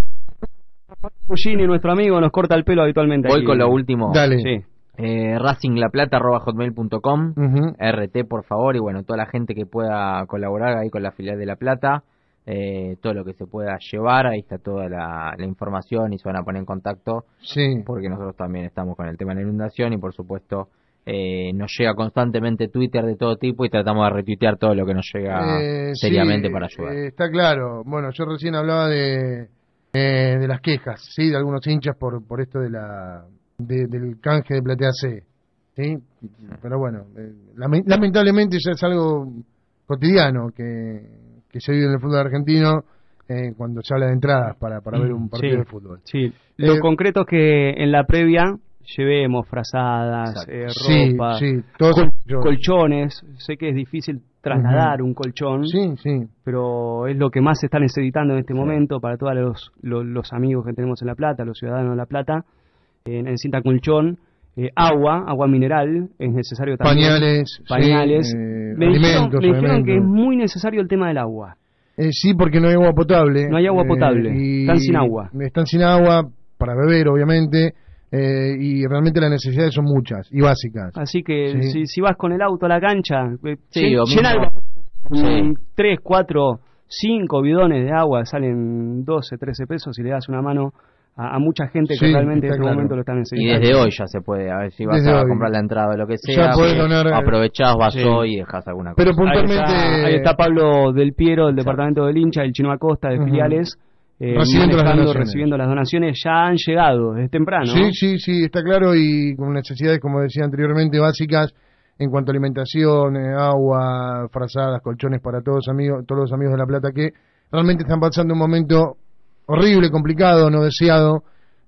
Cuchini, nuestro amigo, nos corta el pelo habitualmente. Voy aquí. con lo último. Dale. Sí. Eh, racinglaplata arroba hotmail punto com, Uh-huh. R T por favor, y bueno, toda la gente que pueda colaborar ahí con la filial de La Plata, eh, todo lo que se pueda llevar, ahí está toda la, la información y se van a poner en contacto, Sí. porque nosotros también estamos con el tema de la inundación y por supuesto eh, nos llega constantemente Twitter de todo tipo y tratamos de retuitear todo lo que nos llega Eh, seriamente sí, para ayudar. eh, está claro. Bueno, yo recién hablaba de eh, de las quejas, sí, de algunos hinchas por por esto de la de, del canje de Platea C, sí. Pero bueno, eh, lame- lamentablemente ya es algo cotidiano que que se vive en el fútbol argentino eh, cuando se habla de entradas para para ver un partido Sí. de fútbol. Sí. Lo Eh, concreto es que en la previa llevemos frazadas, eh, Sí, ropa, sí, todo col- yo- colchones. Sé que es difícil trasladar un colchón, Sí, sí. pero es lo que más se está necesitando en este momento para todos los, los, los amigos que tenemos en La Plata, los ciudadanos de La Plata. Eh, necesita colchón, eh, agua, agua mineral, es necesario también. Pañales, Pañales. sí, eh, me dijeron, alimentos, me dijeron alimentos. que es muy necesario el tema del agua. Eh, sí, porque no hay agua potable. No hay agua potable. y Están sin agua. Están sin agua para beber, obviamente, eh, y realmente las necesidades son muchas y básicas. Así que Sí. si, si vas con el auto a la cancha, eh, Sí, llen- o mismo- llena el- Sí. mm, tres, cuatro, cinco bidones de agua, salen doce, trece pesos y le das una mano a, a mucha gente que Sí, realmente en está este claro. momento lo están Y necesitando. desde hoy ya se puede, a ver si vas Desde a hoy. comprar la entrada o lo que Ya sea, podés eh, donar, eh, aprovechás, vas sí. hoy y dejas alguna cosa. Pero Ahí puntualmente... está, ahí está Pablo Del Piero, del departamento del hincha, el Chino Acosta de Ujú. filiales, eh, Recibiendo las manejando, donaciones. recibiendo las donaciones, ya han llegado desde temprano. Sí, sí, sí, está claro, y con necesidades, como decía anteriormente, básicas en cuanto a alimentación, eh, agua, frazadas, colchones para todos amigos, todos los amigos de La Plata que realmente están pasando un momento horrible, complicado, no deseado,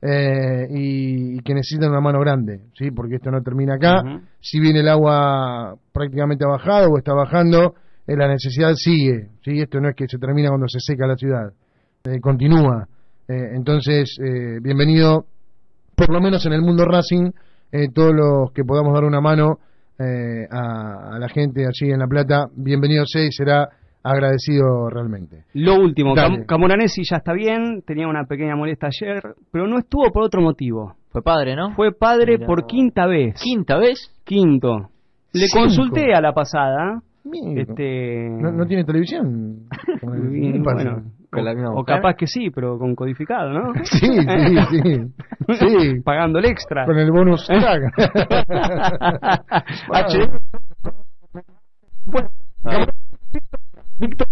eh, y, y que necesitan una mano grande, sí, porque esto no termina acá. Ujú. Si bien el agua prácticamente ha bajado o está bajando, eh, la necesidad sigue, sí, esto no es que se termina cuando se seca la ciudad, eh, continúa. Eh, entonces, eh, bienvenido, por lo menos en el mundo Racing, eh, todos los que podamos dar una mano eh, a, a la gente allí en La Plata, bienvenido sea y será agradecido realmente. Lo último, Dale. Cam- Camoranesi ya está bien, tenía una pequeña molestia ayer, pero no estuvo por otro motivo. Fue padre, ¿no? Fue padre Mirá. por quinta vez. ¿Quinta vez? Quinto. Le Cinco. consulté a la pasada. Mira, Este... ¿No, no tiene televisión? y, ¿Qué pasa? bueno, ¿Con la misma o, o mujer? capaz que sí, pero con codificado, ¿no? Sí, sí, sí. Sí. Pagando el extra. Con el bonus track. H D. Bueno, Víctor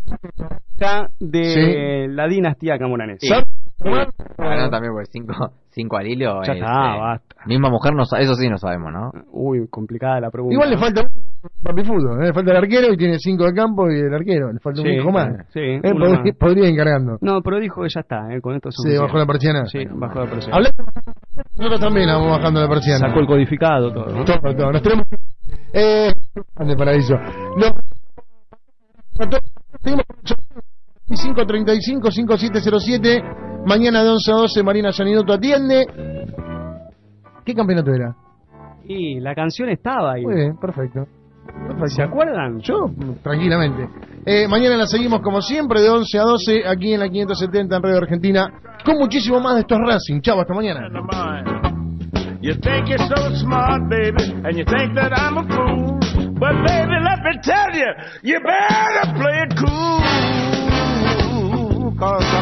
de Sí. la dinastía Camoranesi. Sí. Bueno, también porque cinco, cinco al hilo Ya es, está, eh, basta. misma mujer, no, sa- eso sí no sabemos, ¿no? Uy, complicada la pregunta. Igual le falta papi fútbol, ¿eh? Le falta el arquero y tiene cinco de campo y el arquero, le falta Sí, un hijo más. sí, Eh, uno podría, más. podría ir encargando. No, pero dijo que ya está, eh, con esto es Se suficiente. bajó la persiana. Sí, bajó la persiana. Hablemos- Nosotros también la vamos bajando la persiana. Sacó el codificado, todo, ¿no? Todo, todo. Nos tenemos. Eh. De paraíso. No. Seguimos. cinco treinta y cinco, cinco siete cero siete. Mañana de once a doce, Marina Sanidoto atiende. ¿Qué campeonato era? Y la canción estaba ahí. Muy bien, perfecto. perfecto. ¿Se acuerdan? Yo, tranquilamente. Eh, mañana la seguimos como siempre de once a doce aquí en la quinientos setenta en Radio Argentina con muchísimo más de estos Racing. Chau, hasta mañana. You think you're so smart, baby, and you think that I'm a fool. But baby, let let me tell you, you better play it cool, 'cause